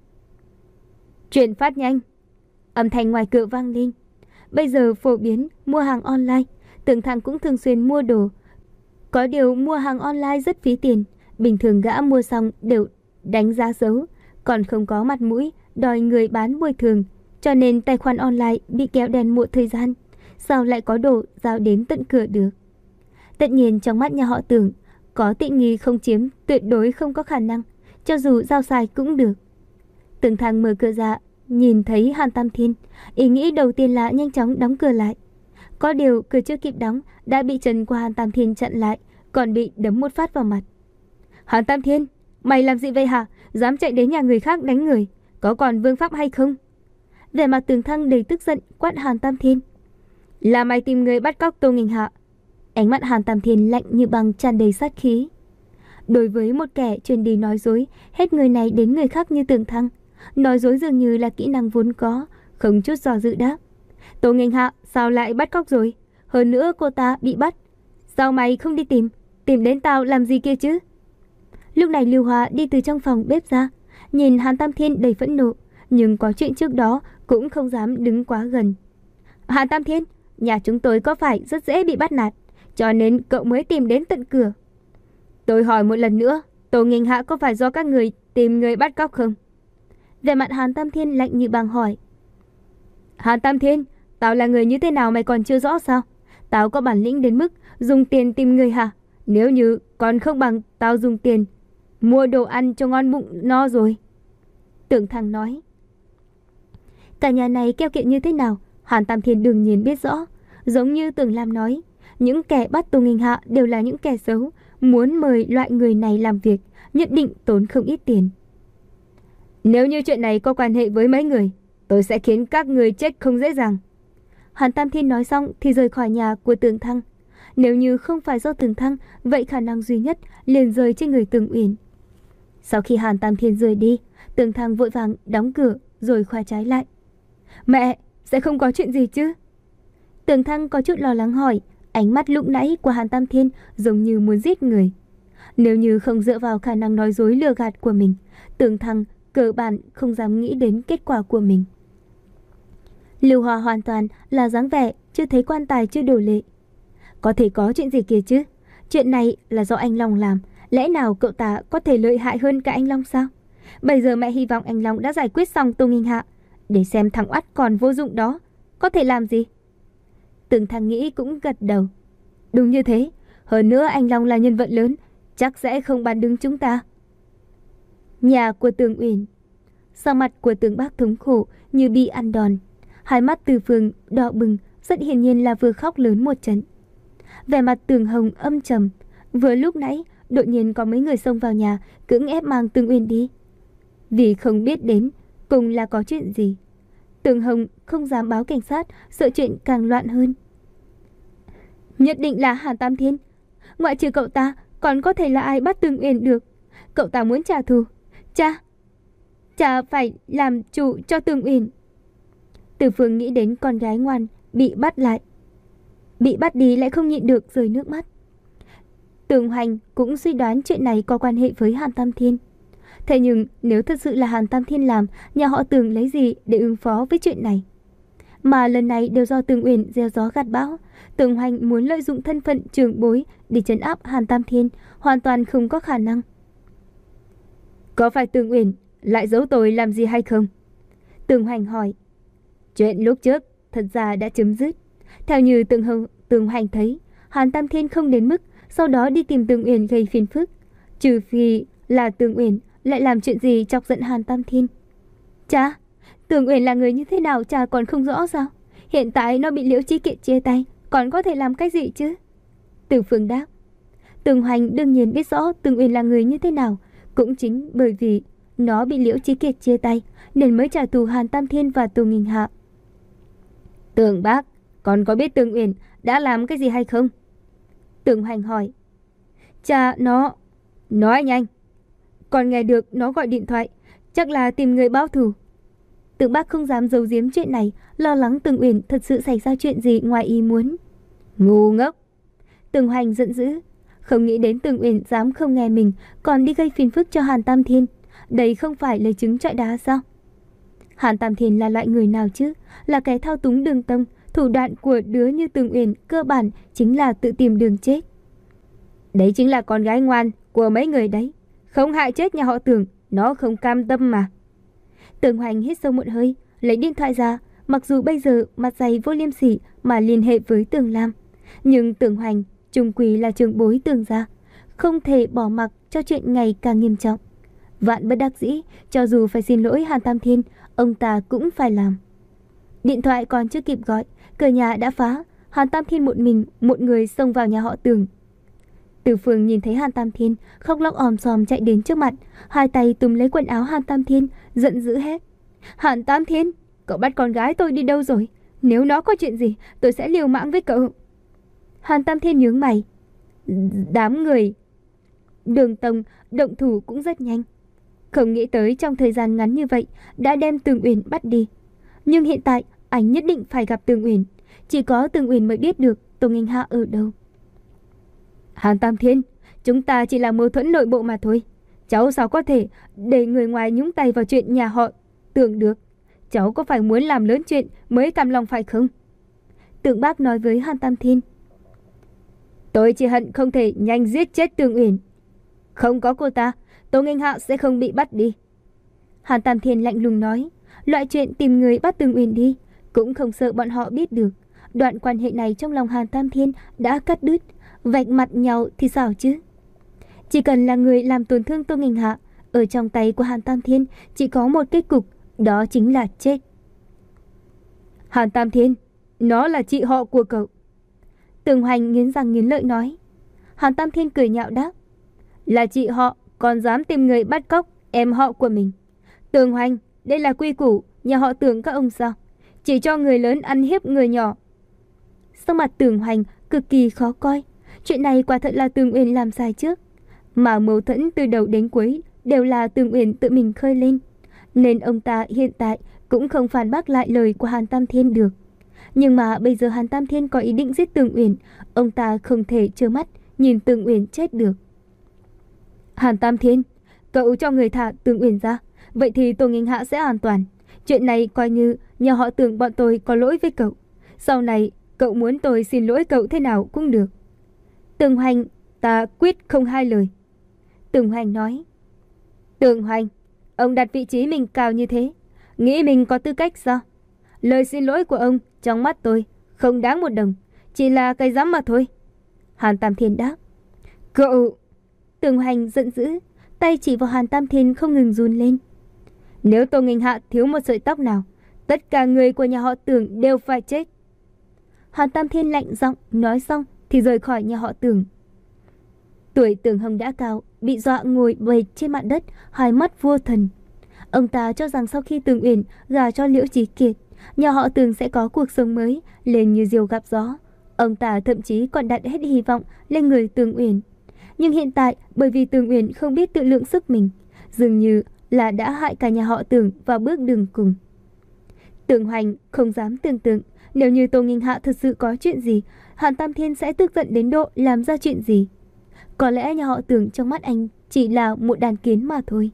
Chuyển phát nhanh. Âm thanh ngoài cửa vang lên. Bây giờ phổ biến mua hàng online, Tưởng Thăng cũng thường xuyên mua đồ. Có điều mua hàng online rất phí tiền, bình thường gã mua xong đều đánh giá xấu, còn không có mặt mũi đòi người bán bồi thường, cho nên tài khoản online bị kéo đèn một thời gian, sao lại có đồ giao đến tận cửa được. Tất nhiên trong mắt nhà họ Tưởng, có tiện nghi không chiếm tuyệt đối không có khả năng, cho dù giao sai cũng được. Tưởng Thăng mở cửa ra, nhìn thấy Hàn Tam Thiên, ý nghĩ đầu tiên là nhanh chóng đóng cửa lại. Có điều cửa chưa kịp đóng đã bị chân của Hàn Tam Thiên chặn lại, còn bị đấm một phát vào mặt. Hàn Tam Thiên, mày làm gì vậy hả? Dám chạy đến nhà người khác đánh người, có còn vương pháp hay không? Vẻ mặt Tưởng Thăng đầy tức giận quát Hàn Tam Thiên. Là mày tìm người bắt cóc Tô Nghênh Hạ. Ánh mắt Hàn Tam Thiên lạnh như băng, tràn đầy sát khí. Đối với một kẻ truyền đi nói dối hết người này đến người khác như Tưởng Thăng, nói dối dường như là kỹ năng vốn có, không chút do dự đáp. Tô Nghênh Hạ sao lại bắt cóc rồi? Hơn nữa cô ta bị bắt, sao mày không đi tìm? Tìm đến tao làm gì kia chứ? Lúc này Lưu Hoa đi từ trong phòng bếp ra, nhìn Hàn Tam Thiên đầy phẫn nộ, nhưng có chuyện trước đó cũng không dám đứng quá gần. Hàn Tam Thiên, nhà chúng tôi có phải rất dễ bị bắt nạt, cho nên cậu mới tìm đến tận cửa. Tôi hỏi một lần nữa, Tô Nghênh Hạ có phải do các người tìm người bắt cóc không? Vẻ mặt Hàn Tam Thiên lạnh như băng hỏi. Hàn Tam Thiên, tao là người như thế nào mày còn chưa rõ sao? Tao có bản lĩnh đến mức dùng tiền tìm người hả? Nếu như còn không bằng tao dùng tiền mua đồ ăn cho ngon bụng no rồi. Tưởng Thăng nói. Cả nhà này keo kiệt như thế nào, Hàn Tam Thiên đương nhiên biết rõ. Giống như Tưởng Lam nói, những kẻ bắt Tô Nghênh Hạ đều là những kẻ xấu, muốn mời loại người này làm việc nhất định tốn không ít tiền. Nếu như chuyện này có quan hệ với mấy người, tôi sẽ khiến các người chết không dễ dàng. Hàn Tam Thiên nói xong thì rời khỏi nhà của Tưởng Thăng. Nếu như không phải do Tưởng Thăng, vậy khả năng duy nhất liền rơi trên người Tưởng Uyển. Sau khi Hàn Tam Thiên rời đi, Tưởng Thăng vội vàng đóng cửa rồi khóa trái lại. Mẹ, sẽ không có chuyện gì chứ? Tưởng Thăng có chút lo lắng hỏi, ánh mắt lúc nãy của Hàn Tam Thiên giống như muốn giết người. Nếu như không dựa vào khả năng nói dối lừa gạt của mình, Tưởng Thăng cơ bản không dám nghĩ đến kết quả của mình. Lưu Hoa hoàn toàn là dáng vẻ chưa thấy quan tài chưa đổ lệ. Có thể có chuyện gì kia chứ? Chuyện này là do anh Long làm, lẽ nào cậu ta có thể lợi hại hơn cả anh Long sao? Bây giờ mẹ hy vọng anh Long đã giải quyết xong Tô Nghênh Hạ, để xem thằng oắt còn vô dụng đó có thể làm gì. Tưởng Thăng nghĩ cũng gật đầu. Đúng như thế, Hơn nữa anh Long là nhân vật lớn, chắc sẽ không bán đứng chúng ta. Nhà của Tường Uyển. Sắc mặt của Tường Bác thống khổ như bị ăn đòn. Hai mắt Từ Phương đỏ bừng, rất hiển nhiên là vừa khóc lớn một trận. Vẻ mặt Tường Hồng âm trầm. Vừa lúc nãy, đột nhiên có mấy người xông vào nhà, cưỡng ép mang Tường Uyển đi. Vì không biết đến cùng là có chuyện gì. Tường Hồng không dám báo cảnh sát, sợ chuyện càng loạn hơn. Nhất định là Hàn Tam Thiên. Ngoại trừ cậu ta, còn có thể là ai bắt Tường Uyển được. Cậu ta muốn trả thù. Cha, cha phải làm chủ cho Tường Uyển. Từ Phương nghĩ đến con gái ngoan bị bắt lại, bị bắt đi lại không nhịn được rơi nước mắt. Tường Hoành cũng suy đoán chuyện này có quan hệ với Hàn Tam Thiên. Thế nhưng nếu thật sự là Hàn Tam Thiên làm, nhà họ Tường lấy gì để ứng phó với chuyện này? Mà lần này đều do Tường Uyển gieo gió gặt bão. Tường Hoành muốn lợi dụng thân phận trưởng bối để trấn áp Hàn Tam Thiên, hoàn toàn không có khả năng. Có phải Tường Uyển lại giấu tôi làm gì hay không? Tường Hoành hỏi. Chuyện lúc trước thật ra đã chấm dứt. Theo như Tường Hồng, Tường Hoành thấy, Hàn Tam Thiên không đến mức sau đó đi tìm Tường Uyển gây phiền phức, trừ phi là Tường Uyển lại làm chuyện gì chọc giận Hàn Tam Thiên. Cha, Tường Uyển là người như thế nào cha còn không rõ sao? Hiện tại nó bị Liễu Chí Kiệt chia tay, còn có thể làm cái gì chứ? Từ Phương đáp. Tường Hoành đương nhiên biết rõ Tường Uyển là người như thế nào, cũng chính bởi vì nó bị Liễu Chí Kiệt chia tay nên mới trả thù Hàn Tam Thiên và Tường Nghinh Hạ. Tường bác, còn có biết Tường Uyển đã làm cái gì hay không? Tường Hoành hỏi. Cha, nó... Nói nhanh. Còn nghe được nó gọi điện thoại, chắc là tìm người báo thù. Tường bác không dám giấu giếm chuyện này, lo lắng Tường Uyển thật sự xảy ra chuyện gì ngoài ý muốn. Ngu ngốc. Tường Hoành giận dữ, không nghĩ đến Tường Uyển dám không nghe mình, còn đi gây phiền phức cho Hàn Tam Thiên. Đây không phải lấy trứng trọi đá sao? Hàn Tam Thiên là loại người nào chứ? Là kẻ thao túng Đường Tông. Thủ đoạn của đứa như Tường Uyển cơ bản chính là tự tìm đường chết. Đấy chính là con gái ngoan của mấy người đấy, không hại chết nhà họ Tường, nó không cam tâm mà. Tường Hoành hít sâu một hơi, lấy điện thoại ra. Mặc dù bây giờ mặt dày vô liêm sỉ mà liên hệ với Tường Lam, nhưng Tường Hoành chung quy là trưởng bối Tường gia, không thể bỏ mặc cho chuyện ngày càng nghiêm trọng. Vạn bất đắc dĩ, cho dù phải xin lỗi Hàn Tam Thiên, ông ta cũng phải làm. Điện thoại còn chưa kịp gọi, cửa nhà đã phá. Hàn Tam Thiên một mình, một người xông vào nhà họ Tường. Từ Phương nhìn thấy Hàn Tam Thiên khóc lóc òm sòm chạy đến trước mặt, hai tay túm lấy quần áo Hàn Tam Thiên, giận dữ hét. Hàn Tam Thiên, cậu bắt con gái tôi đi đâu rồi? Nếu nó có chuyện gì, tôi sẽ liều mạng với cậu. Hàn Tam Thiên nhướng mày. Đám người Đường Tông động thủ cũng rất nhanh. Không nghĩ tới trong thời gian ngắn như vậy đã đem Tường Uyển bắt đi. Nhưng hiện tại anh nhất định phải gặp Tường Uyển. Chỉ có Tường Uyển mới biết được Tường Nghinh Hạ ở đâu. Hàn Tam Thiên, chúng ta chỉ là mâu thuẫn nội bộ mà thôi. Cháu sao có thể để người ngoài nhúng tay vào chuyện nhà họ Tường được? Cháu có phải muốn làm lớn chuyện mới cam lòng phải không? Tường bác nói với Hàn Tam Thiên. Tôi chỉ hận không thể nhanh giết chết Tường Uyển. Không có cô ta, Tường Nghinh Hạ sẽ không bị bắt đi. Hàn Tam Thiên lạnh lùng nói. Loại chuyện tìm người bắt Tường Uyển đi cũng không sợ bọn họ biết được. Đoạn quan hệ này trong lòng Hàn Tam Thiên đã cắt đứt. Vạch mặt nhau thì sao chứ? Chỉ cần là người làm tổn thương Tường Nghinh Hạ, ở trong tay của Hàn Tam Thiên chỉ có một kết cục, đó chính là chết. Hàn Tam Thiên, nó là chị họ của cậu. Tường Hoành nghiến răng nghiến lợi nói. Hàn Tam Thiên cười nhạo đáp. Là chị họ, còn dám tìm người bắt cóc em họ của mình. Tường Hoành, đây là quy củ nhà họ Tường các ông sao? Chỉ cho người lớn ăn hiếp người nhỏ. Sắc mặt Tường Hoành cực kỳ khó coi. Chuyện này quả thật là Tường Uyển làm sai trước, mà mâu thuẫn từ đầu đến cuối đều là Tường Uyển tự mình khơi lên, nên ông ta hiện tại cũng không phản bác lại lời của Hàn Tam Thiên được. Nhưng mà bây giờ Hàn Tam Thiên có ý định giết Tường Uyển, ông ta không thể trơ mắt nhìn Tường Uyển chết được. Hàn Tam Thiên, cậu cho người thả Tường Uyển ra, vậy thì Tường Nghinh Hạ sẽ an toàn. Chuyện này coi như nhà họ Tường bọn tôi có lỗi với cậu. Sau này cậu muốn tôi xin lỗi cậu thế nào cũng được. Tường Hoành, ta quyết không hai lời. Tường Hoành nói. Tường Hoành, ông đặt vị trí mình cao như thế, nghĩ mình có tư cách sao? Lời xin lỗi của ông trong mắt tôi không đáng một đồng, chỉ là cái rắm mà thôi. Hàn Tam Thiên đáp. Cậu! Tưởng Hoành giận dữ, tay chỉ vào Hàn Tam Thiên không ngừng run lên. Nếu Tô Nghênh Hạ thiếu một sợi tóc nào, tất cả người của nhà họ Tưởng đều phải chết. Hàn Tam Thiên lạnh giọng nói xong thì rời khỏi nhà họ Tưởng. Tuổi Tưởng Hồng đã cao, bị dọa ngồi bệt trên mặt đất, hai mắt vô thần. Ông ta cho rằng sau khi Tưởng Uyển gả cho Liễu Chí Kiệt, nhà họ Tưởng sẽ có cuộc sống mới, lên như diều gặp gió. Ông ta thậm chí còn đặt hết hy vọng lên người Tưởng Uyển. Nhưng hiện tại, bởi vì Tưởng Uyển không biết tự lượng sức mình, dường như là đã hại cả nhà họ Tưởng vào bước đường cùng. Tưởng Hoành không dám tưởng tượng, nếu như Tô Nghênh Hạ thật sự có chuyện gì, Hàn Tam Thiên sẽ tức giận đến độ làm ra chuyện gì. Có lẽ nhà họ Tưởng trong mắt anh chỉ là một đàn kiến mà thôi.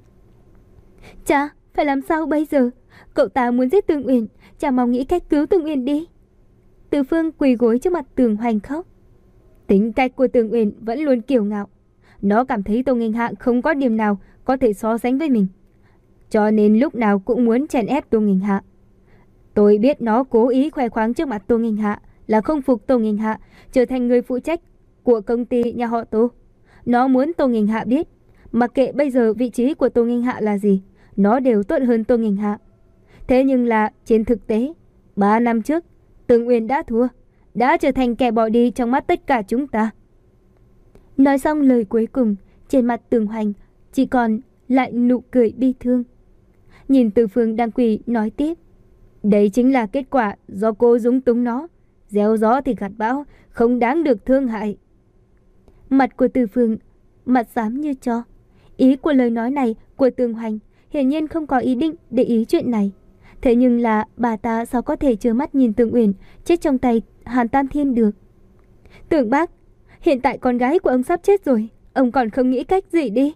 Cha, phải làm sao bây giờ? Cậu ta muốn giết Tưởng Uyển, cha mau nghĩ cách cứu Tưởng Uyển đi. Từ Phương quỳ gối trước mặt Tưởng Hoành khóc. Tính cách của Tưởng Uyển vẫn luôn kiêu ngạo. Nó cảm thấy Tô Nghênh Hạ không có điểm nào có thể so sánh với mình, cho nên lúc nào cũng muốn chèn ép Tô Nghênh Hạ. Tôi biết nó cố ý khoe khoang trước mặt Tô Nghênh Hạ là không phục Tô Nghênh Hạ trở thành người phụ trách của công ty nhà họ Tô. Nó muốn Tô Nghênh Hạ biết, mặc kệ bây giờ vị trí của Tô Nghênh Hạ là gì, nó đều tốt hơn Tô Nghênh Hạ. Thế nhưng là trên thực tế, ba năm trước, Tưởng Uyển đã thua, đã trở thành kẻ bỏ đi trong mắt tất cả chúng ta. Nói xong lời cuối cùng, trên mặt Tưởng Hoành chỉ còn lại nụ cười bi thương. Nhìn Từ Phương đang quỳ nói tiếp. Đấy chính là kết quả do cô dung túng nó. Gieo gió thì gặt bão, không đáng được thương hại. Mặt của Từ Phương mặt xám như tro. Ý của lời nói này của Tưởng Hoành hiển nhiên không có ý định để ý chuyện này. Thế nhưng là bà ta sao có thể trơ mắt nhìn Tưởng Uyển chết trong tay Hàn Tam Thiên được. Tưởng bác, hiện tại con gái của ông sắp chết rồi, ông còn không nghĩ cách gì đi.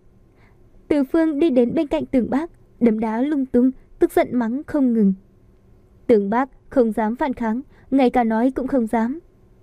Từ Phương đi đến bên cạnh Tưởng bác, đấm đá lung tung, tức giận mắng không ngừng. Tưởng bác không dám phản kháng, ngay cả nói cũng không dám.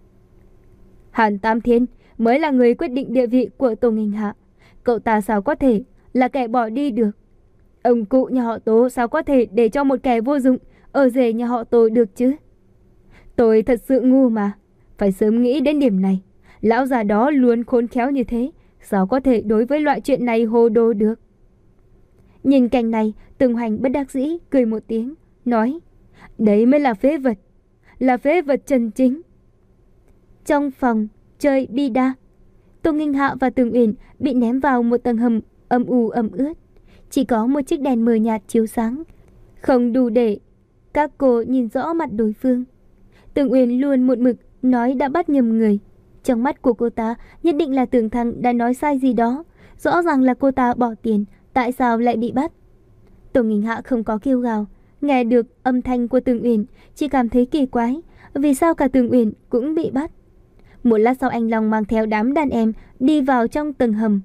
Hàn Tam Thiên mới là người quyết định địa vị của Tô Nghênh Hạ. Cậu ta sao có thể là kẻ bỏ đi được? Ông cụ nhà họ Tô sao có thể để cho một kẻ vô dụng ở rể nhà họ Tô được chứ? Tôi thật sự ngu mà, phải sớm nghĩ đến điểm này. Lão già đó luôn khôn khéo như thế, sao có thể đối với loại chuyện này hồ đồ được? Nhìn cảnh này, Tưởng Hoành bất đắc dĩ cười một tiếng, nói: đấy mới là phế vật, là phế vật chân chính. Trong phòng chơi bida, Tô Nghênh Hạ và Tưởng Uyển bị ném vào một tầng hầm âm u ẩm ướt. Chỉ có một chiếc đèn mờ nhạt chiếu sáng, không đủ để các cô nhìn rõ mặt đối phương. Tưởng Uyển luôn một mực nói đã bắt nhầm người. Trong mắt của cô ta nhất định là Tưởng Thăng đã nói sai gì đó. Rõ ràng là cô ta bỏ tiền, tại sao lại bị bắt? Tô Nghênh Hạ không có kêu gào, nghe được âm thanh của Tưởng Uyển chỉ cảm thấy kỳ quái, vì sao cả Tưởng Uyển cũng bị bắt. Một lát sau, anh Long mang theo đám đàn em đi vào trong tầng hầm.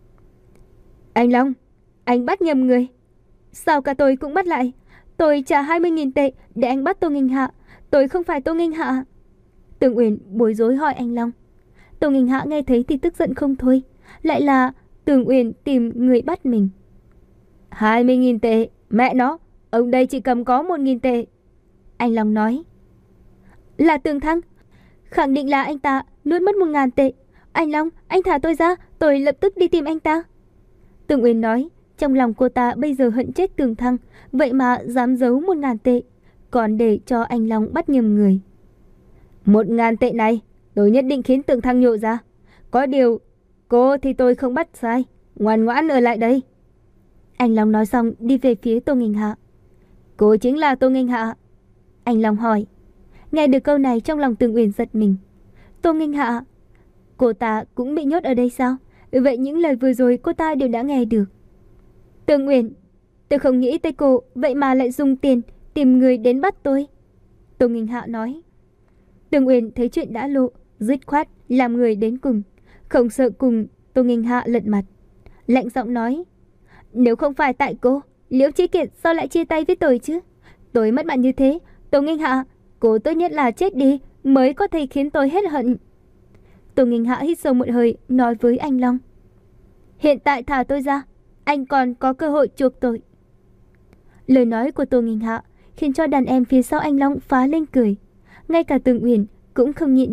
Anh Long, anh bắt nhầm người. Sao cả tôi cũng bắt lại? Tôi trả hai mươi nghìn tệ để anh bắt Tô Nghênh Hạ. Tôi không phải Tô Nghênh Hạ. Tưởng Uyển bối rối hỏi anh Long. Tô Nghênh Hạ nghe thấy thì tức giận không thôi. Lại là Tưởng Uyển tìm người bắt mình. hai mươi nghìn tệ, mẹ nó, ông đây chỉ cầm có một nghìn tệ. Anh Long nói. Là Tưởng Thăng. Khẳng định là anh ta nuốt mất một ngàn tệ. Anh Long, anh thả tôi ra, tôi lập tức đi tìm anh ta. Tưởng Uyển nói, trong lòng cô ta bây giờ hận chết Tưởng Thăng, vậy mà dám giấu một ngàn tệ, còn để cho anh Long bắt nhầm người. Một ngàn tệ này, tôi nhất định khiến Tưởng Thăng nhộ ra. Có điều, cô thì tôi không bắt sai, ngoan ngoãn ở lại đây. Anh Long nói xong đi về phía Tô Nghênh Hạ. Cô chính là Tô Nghênh Hạ? Anh Long hỏi. Nghe được câu này trong lòng Tưởng Uyển giật mình. Tô Nghênh Hạ? Cô ta cũng bị nhốt ở đây sao? Vậy những lời vừa rồi cô ta đều đã nghe được. Tưởng Uyển, tôi không nghĩ tới cô vậy mà lại dùng tiền tìm người đến bắt tôi. Tô Nghênh Hạ nói. Tưởng Uyển thấy chuyện đã lộ, dứt khoát làm người đến cùng, không sợ cùng Tô Nghênh Hạ lật mặt. Lạnh giọng nói. Nếu không phải tại cô, Liễu Chí Kiệt sao lại chia tay với tôi chứ? Tôi mất mặt như thế, Tô Nghênh Hạ, cô tốt nhất là chết đi mới có thể khiến tôi hết hận. Tô Nghênh Hạ hít sâu một hơi, nói với anh Long. Hiện tại thả tôi ra, anh còn có cơ hội chuộc tội. Lời nói của Tô Nghênh Hạ khiến cho đàn em phía sau anh Long phá lên cười. Ngay cả Tưởng Uyển cũng không nhịn được,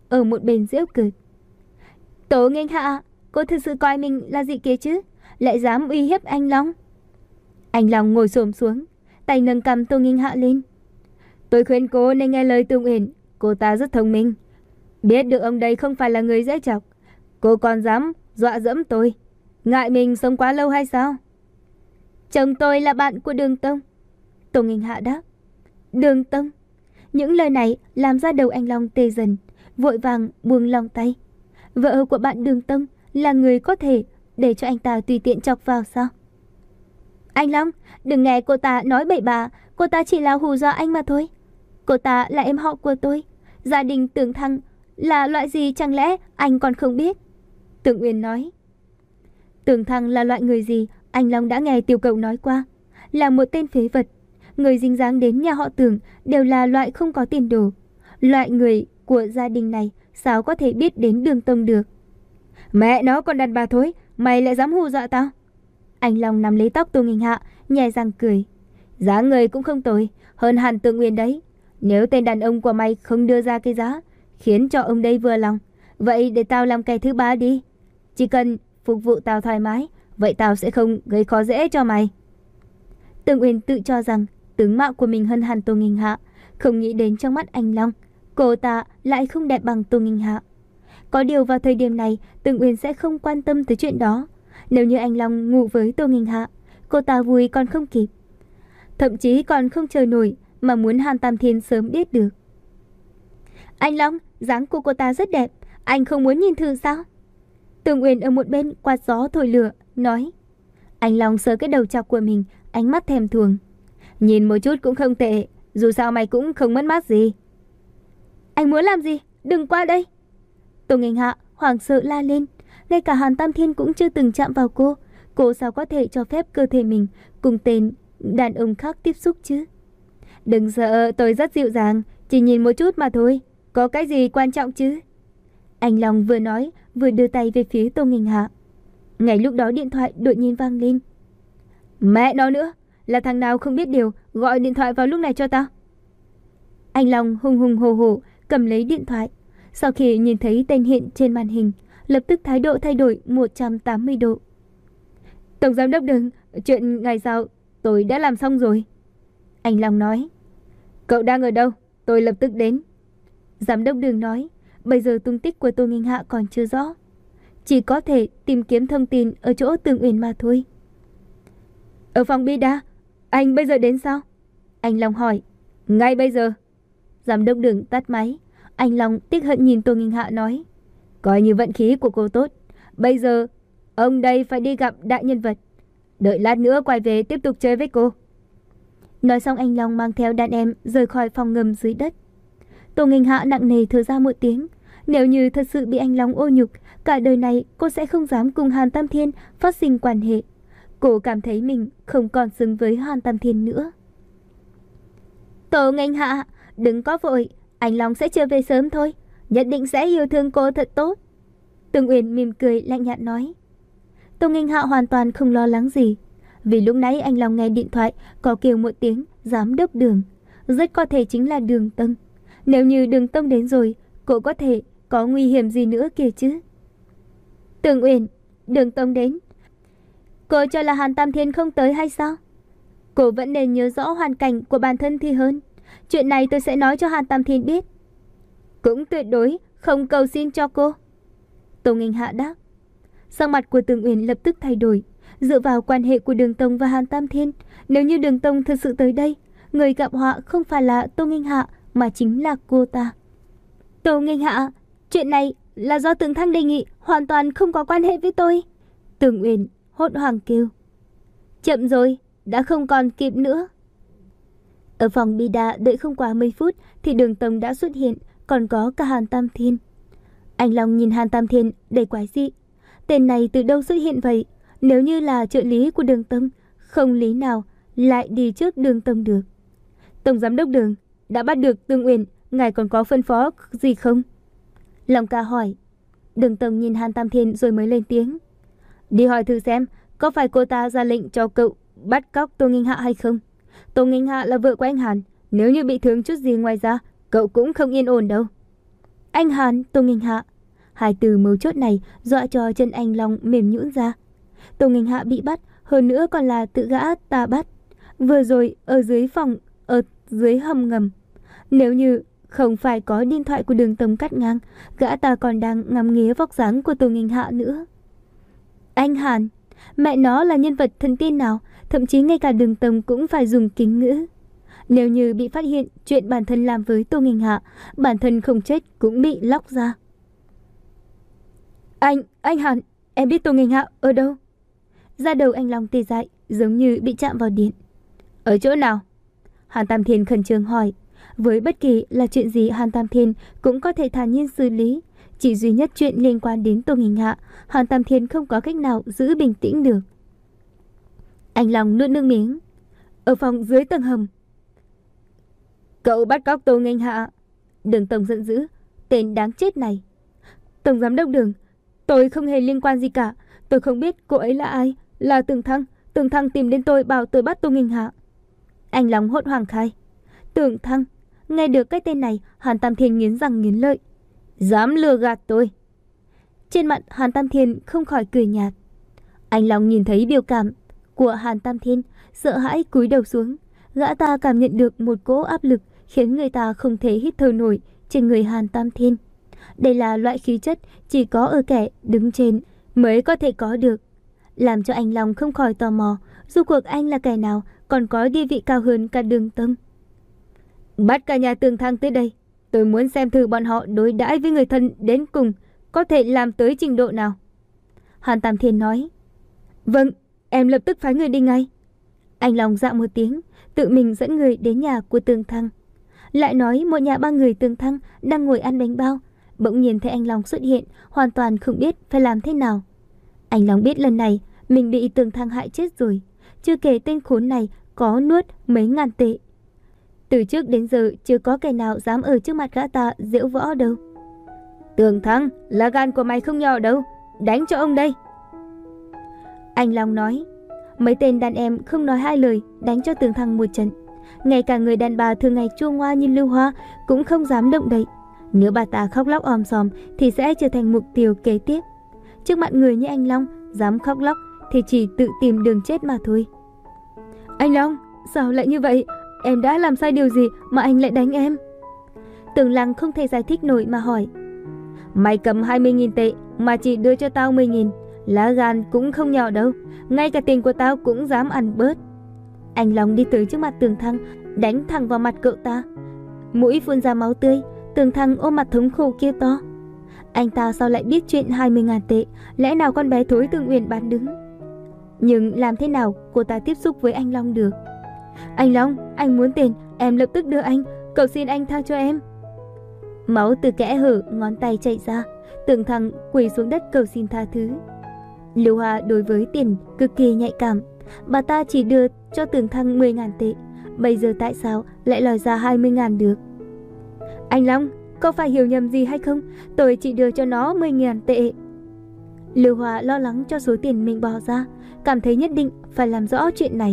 ở một bên giễu cợt. Tố Nghênh Hạ, cô thực sự coi mình là gì kia chứ? Lại dám uy hiếp anh Long? Anh Long ngồi xổm xuống, tay nâng cầm Tô Nghênh Hạ lên. Tôi khuyên cô nên nghe lời Tương Uyển, cô ta rất thông minh. Biết được ông đây không phải là người dễ chọc, cô còn dám dọa dẫm tôi. Ngại mình sống quá lâu hay sao? Chồng tôi là bạn của Đường Tông. Tô Nghênh Hạ đáp. Đường Tông? Những lời này làm ra đầu anh Long tê dần, vội vàng buông lòng tay. Vợ của bạn Đường Tông là người có thể để cho anh ta tùy tiện chọc vào sao? Anh Long, đừng nghe cô ta nói bậy bạ, cô ta chỉ là hù dọa anh mà thôi. Cô ta là em họ của tôi. Gia đình Tường Thăng là loại gì chẳng lẽ anh còn không biết? Tưởng Uyên nói. Tường Thăng là loại người gì anh Long đã nghe Tiểu Cậu nói qua. Là một tên phế vật. Người dính dáng đến nhà họ Tường đều là loại không có tiền đồ. Loại người của gia đình này sao có thể biết đến Đường Tông được? Mẹ nó còn đàn bà thối, mày lại dám hù dọa tao? Anh Long nắm lấy tóc Tô Nghênh Hạ, nhè răng cười. Giá người cũng không tồi, hơn hẳn Tưởng Uyên đấy. Nếu tên đàn ông của mày không đưa ra cái giá khiến cho ông đây vừa lòng, vậy để tao làm kẻ thứ ba đi. Chỉ cần phục vụ tao thoải mái, vậy tao sẽ không gây khó dễ cho mày. Tưởng Uyên tự cho rằng tướng mạo của mình hơn hẳn Tô Nghênh Hạ, không nghĩ đến trong mắt anh Long, cô ta lại không đẹp bằng Tô Nghênh Hạ. Có điều vào thời điểm này, Tưởng Uyên sẽ không quan tâm tới chuyện đó. Nếu như anh Long ngủ với Tô Nghênh Hạ, cô ta vui còn không kịp. Thậm chí còn không chờ nổi mà muốn Hàn Tam Thiên sớm biết được. Anh Long, dáng của cô ta rất đẹp, anh không muốn nhìn thử sao? Tưởng Uyên ở một bên quạt gió thổi lửa, nói. Anh Long sờ cái đầu chọc của mình, ánh mắt thèm thuồng. Nhìn một chút cũng không tệ, dù sao mày cũng không mất mát gì. Anh muốn làm gì? Đừng qua đây. Tô Nghênh Hạ hoảng sợ la lên. Ngay cả Hàn Tam Thiên cũng chưa từng chạm vào cô. Cô sao có thể cho phép cơ thể mình cùng tên đàn ông khác tiếp xúc chứ? Đừng sợ, tôi rất dịu dàng, chỉ nhìn một chút mà thôi. Có cái gì quan trọng chứ? Anh Long vừa nói vừa đưa tay về phía Tô Nghênh Hạ. Ngay lúc đó điện thoại đột nhiên vang lên. Mẹ nó nữa, là thằng nào không biết điều gọi điện thoại vào lúc này cho tao? Anh Long hùng hùng hồ hồ cầm lấy điện thoại. Sau khi nhìn thấy tên hiện trên màn hình, lập tức thái độ thay đổi một trăm tám mươi độ. Tổng giám đốc Đường, chuyện ngày sau tôi đã làm xong rồi. Anh Long nói. Cậu đang ở đâu? Tôi lập tức đến. Giám đốc Đường nói. Bây giờ tung tích của Tô Nghênh Hạ còn chưa rõ, chỉ có thể tìm kiếm thông tin ở chỗ Tưởng Uyển mà thôi. Ở phòng Bida, anh bây giờ đến sao? Anh Long hỏi. Ngay bây giờ. Giám đốc Đường tắt máy. Anh Long tiếc hận nhìn Tô Nghênh Hạ nói. Coi như vận khí của cô tốt. Bây giờ ông đây phải đi gặp đại nhân vật. Đợi lát nữa quay về tiếp tục chơi với cô. Nói xong anh Long mang theo đàn em rời khỏi phòng ngầm dưới đất. Tô Nghênh Hạ nặng nề thở ra một tiếng. Nếu như thật sự bị anh Long ô nhục, cả đời này cô sẽ không dám cùng Hàn Tam Thiên phát sinh quan hệ. Cô cảm thấy mình không còn xứng với Hàn Tam Thiên nữa. Tô Nghênh Hạ, đừng có vội, anh Long sẽ trở về sớm thôi, nhất định sẽ yêu thương cô thật tốt. Tưởng Uyển mỉm cười lạnh nhạt nói. Tô Nghênh Hạ hoàn toàn không lo lắng gì, vì lúc nãy anh Long nghe điện thoại có kêu một tiếng giám đốc Đường, rất có thể chính là Đường Tông. Nếu như Đường Tông đến rồi, cô có thể có nguy hiểm gì nữa kìa chứ. Tưởng Uyển, Đường Tông đến, cô cho là Hàn Tam Thiên không tới hay sao? Cô vẫn nên nhớ rõ hoàn cảnh của bản thân thì hơn. Chuyện này tôi sẽ nói cho Hàn Tam Thiên biết. Cũng tuyệt đối không cầu xin cho cô. Tô Nghênh Hạ đáp. Sắc mặt của Tưởng Uyển lập tức thay đổi. Dựa vào quan hệ của Đường Tông và Hàn Tam Thiên, nếu như Đường Tông thực sự tới đây, người gặp họa không phải là Tô Nghênh Hạ mà chính là cô ta. Tô Nghênh Hạ, chuyện này là do Tưởng Thăng đề nghị, hoàn toàn không có quan hệ với tôi. Tưởng Uyển hốt hoảng kêu. Chậm rồi, đã không còn kịp nữa. Ở phòng Bida đợi không quá mười phút thì Đường Tông đã xuất hiện, còn có cả Hàn Tam Thiên. Anh Long nhìn Hàn Tam Thiên đầy quái dị. Tên này từ đâu xuất hiện vậy? Nếu như là trợ lý của Đường Tông, không lý nào lại đi trước Đường Tông được. Tổng giám đốc Đường, đã bắt được Tưởng Uyển, ngài còn có phân phó gì không? Long ca hỏi. Đường Tông nhìn Hàn Tam Thiên rồi mới lên tiếng. Đi hỏi thử xem, có phải cô ta ra lệnh cho cậu bắt cóc Tô Nghênh Hạ hay không? Tô Nghênh Hạ là vợ của anh Hàn, nếu như bị thương chút gì ngoài ra, cậu cũng không yên ổn đâu. Anh Hàn, Tô Nghênh Hạ. Hai từ mấu chốt này dọa cho chân anh Long mềm nhũn ra. Tô Nghênh Hạ bị bắt, hơn nữa còn là tự gã ta bắt. Vừa rồi ở dưới phòng, ở dưới hầm ngầm. Nếu như không phải có điện thoại của Đường Tông cắt ngang, gã ta còn đang ngắm nghía vóc dáng của Tô Nghênh Hạ nữa. Anh Hàn, mẹ nó là nhân vật thần tiên nào, thậm chí ngay cả Đường Tông cũng phải dùng kính ngữ. Nếu như bị phát hiện chuyện bản thân làm với Tô Nghênh Hạ, bản thân không chết cũng bị lóc ra. Anh, anh Hàn, em biết Tô Nghênh Hạ ở đâu? Da đầu anh Long tê dại, giống như bị chạm vào điện. Ở chỗ nào? Hàn Tam Thiên khẩn trương hỏi. Với bất kỳ là chuyện gì Hàn Tam Thiên cũng có thể thản nhiên xử lý. Chỉ duy nhất chuyện liên quan đến Tô Nghênh Hạ, Hàn Tam Thiên không có cách nào giữ bình tĩnh được. Anh Long nuốt nước miếng. Ở phòng dưới tầng hầm. Cậu bắt cóc Tô Nghênh Hạ. Đường Tổng giận dữ. Tên đáng chết này. Tổng giám đốc Đường, tôi không hề liên quan gì cả. Tôi không biết cô ấy là ai. Là Tường Thăng. Tường Thăng tìm đến tôi bảo tôi bắt Tô Nghênh Hạ. Anh Long hốt hoảng khai. Tường Thăng. Nghe được cái tên này, Hàn Tam Thiên nghiến răng nghiến lợi. Dám lừa gạt tôi. Trên mặt Hàn Tam Thiên không khỏi cười nhạt. Anh Long nhìn thấy biểu cảm của Hàn Tam Thiên, sợ hãi cúi đầu xuống. Gã ta cảm nhận được một cỗ áp lực khiến người ta không thể hít thở nổi trên người Hàn Tam Thiên. Đây là loại khí chất chỉ có ở kẻ đứng trên mới có thể có được. Làm cho anh Long không khỏi tò mò, rốt cuộc anh là kẻ nào còn có địa vị cao hơn cả Đường Tông. Bắt cả nhà Tường Thăng tới đây. Tôi muốn xem thử bọn họ đối đãi với người thân đến cùng có thể làm tới trình độ nào. Hàn Tam Thiên nói. Vâng, em lập tức phái người đi ngay. Anh Long dạ một tiếng, tự mình dẫn người đến nhà của Tường Thăng. Lại nói một nhà ba người Tường Thăng đang ngồi ăn bánh bao. Bỗng nhiên thấy anh Long xuất hiện, hoàn toàn không biết phải làm thế nào. Anh Long biết lần này mình bị Tường Thăng hại chết rồi. Chưa kể tên khốn này có nuốt mấy ngàn tệ. Từ trước đến giờ chưa có kẻ nào dám ở trước mặt gã ta giễu võ đâu. Tường Thăng, lá gan của mày không nhỏ đâu. Đánh cho ông đây. Anh Long nói. Mấy tên đàn em không nói hai lời đánh cho Tường Thăng một trận. Ngay cả người đàn bà thường ngày chua ngoa như Lưu Hoa cũng không dám động đậy. Nếu bà ta khóc lóc om sòm thì sẽ trở thành mục tiêu kế tiếp. Trước mặt người như anh Long, dám khóc lóc thì chỉ tự tìm đường chết mà thôi. Anh Long, sao lại như vậy? Em đã làm sai điều gì mà anh lại đánh em? Tường Lăng không thể giải thích nổi mà hỏi. Mày cầm hai mươi nghìn tệ mà chỉ đưa cho tao mười nghìn. Lá gan cũng không nhỏ đâu. Ngay cả tiền của tao cũng dám ăn bớt. Anh Long đi tới trước mặt Tường Thăng, đánh thẳng vào mặt cậu ta. Mũi phun ra máu tươi. Tường Thăng ôm mặt thống khổ kêu to. Anh ta sao lại biết chuyện hai mươi ngàn tệ? Lẽ nào con bé thối Tường Uyển bán đứng? Nhưng làm thế nào cô ta tiếp xúc với anh Long được? Anh Long, anh muốn tiền, em lập tức đưa anh. Cầu xin anh tha cho em. Máu từ kẽ hở ngón tay chảy ra. Tường Thăng quỳ xuống đất cầu xin tha thứ. Lưu Hoa đối với tiền cực kỳ nhạy cảm. Bà ta chỉ đưa cho Tường Thăng mười ngàn tệ. Bây giờ tại sao lại lòi ra hai mươi ngàn được? Anh Long, có phải hiểu nhầm gì hay không? Tôi chỉ đưa cho nó mười ngàn tệ. Lưu Hoa lo lắng cho số tiền mình bỏ ra, cảm thấy nhất định phải làm rõ chuyện này.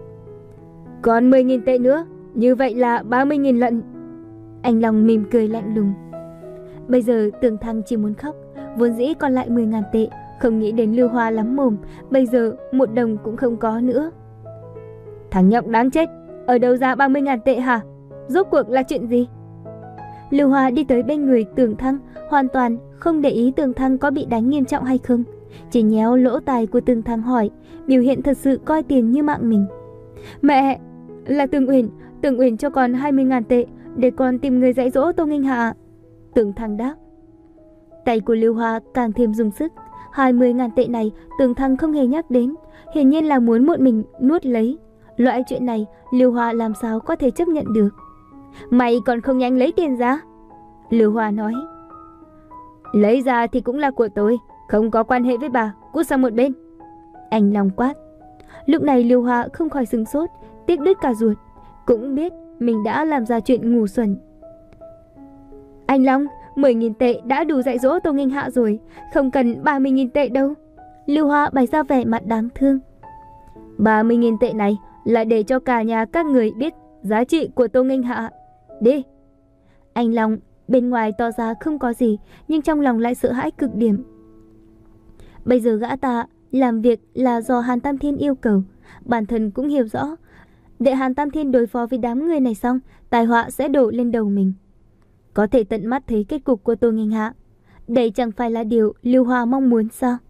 Còn mười nghìn tệ nữa, như vậy là ba mươi nghìn lận. Anh Long mỉm cười lạnh lùng. Bây giờ Tường Thăng chỉ muốn khóc. Vốn dĩ còn lại mười ngàn tệ, không nghĩ đến Lưu Hoa lắm mồm. Bây giờ một đồng cũng không có nữa. Thằng nhóc đáng chết, ở đâu ra ba mươi ngàn tệ hả? Rốt cuộc là chuyện gì? Lưu Hoa đi tới bên người Tường Thăng, hoàn toàn không để ý Tường Thăng có bị đánh nghiêm trọng hay không. Chỉ nhéo lỗ tai của Tường Thăng hỏi, biểu hiện thật sự coi tiền như mạng mình. Mẹ, là Tường Uyển, Tường Uyển cho con hai mươi ngàn tệ để con tìm người dạy dỗ Tô Nghênh Hạ. Tường Thăng đáp. Tay của Lưu Hoa càng thêm dùng sức. hai mươi ngàn tệ này Tường Thăng không hề nhắc đến, hiển nhiên là muốn một mình nuốt lấy. Loại chuyện này Lưu Hoa làm sao có thể chấp nhận được. Mày còn không nhanh lấy tiền ra? Lưu Hoa nói. Lấy ra thì cũng là của tôi, không có quan hệ với bà, cút sang một bên. Anh Long quát. Lúc này Lưu Hoa không khỏi sửng sốt, tiếc đứt cả ruột, cũng biết mình đã làm ra chuyện ngu xuẩn. Anh Long, mười nghìn tệ đã đủ dạy dỗ Tô Nghênh Hạ rồi, không cần ba mươi nghìn tệ đâu. Lưu Hoa bày ra vẻ mặt đáng thương. ba mươi nghìn tệ này là để cho cả nhà các người biết giá trị của Tô Nghênh Hạ. Đi. Anh Long Bên ngoài tỏ ra không có gì, nhưng trong lòng lại sợ hãi cực điểm. Bây giờ gã ta làm việc là do Hàn Tam Thiên yêu cầu, bản thân cũng hiểu rõ. Để Hàn Tam Thiên đối phó với đám người này xong, tai họa sẽ đổ lên đầu mình. Có thể tận mắt thấy kết cục của Tô Nghênh Hạ, đây chẳng phải là điều Lưu Hoa mong muốn sao?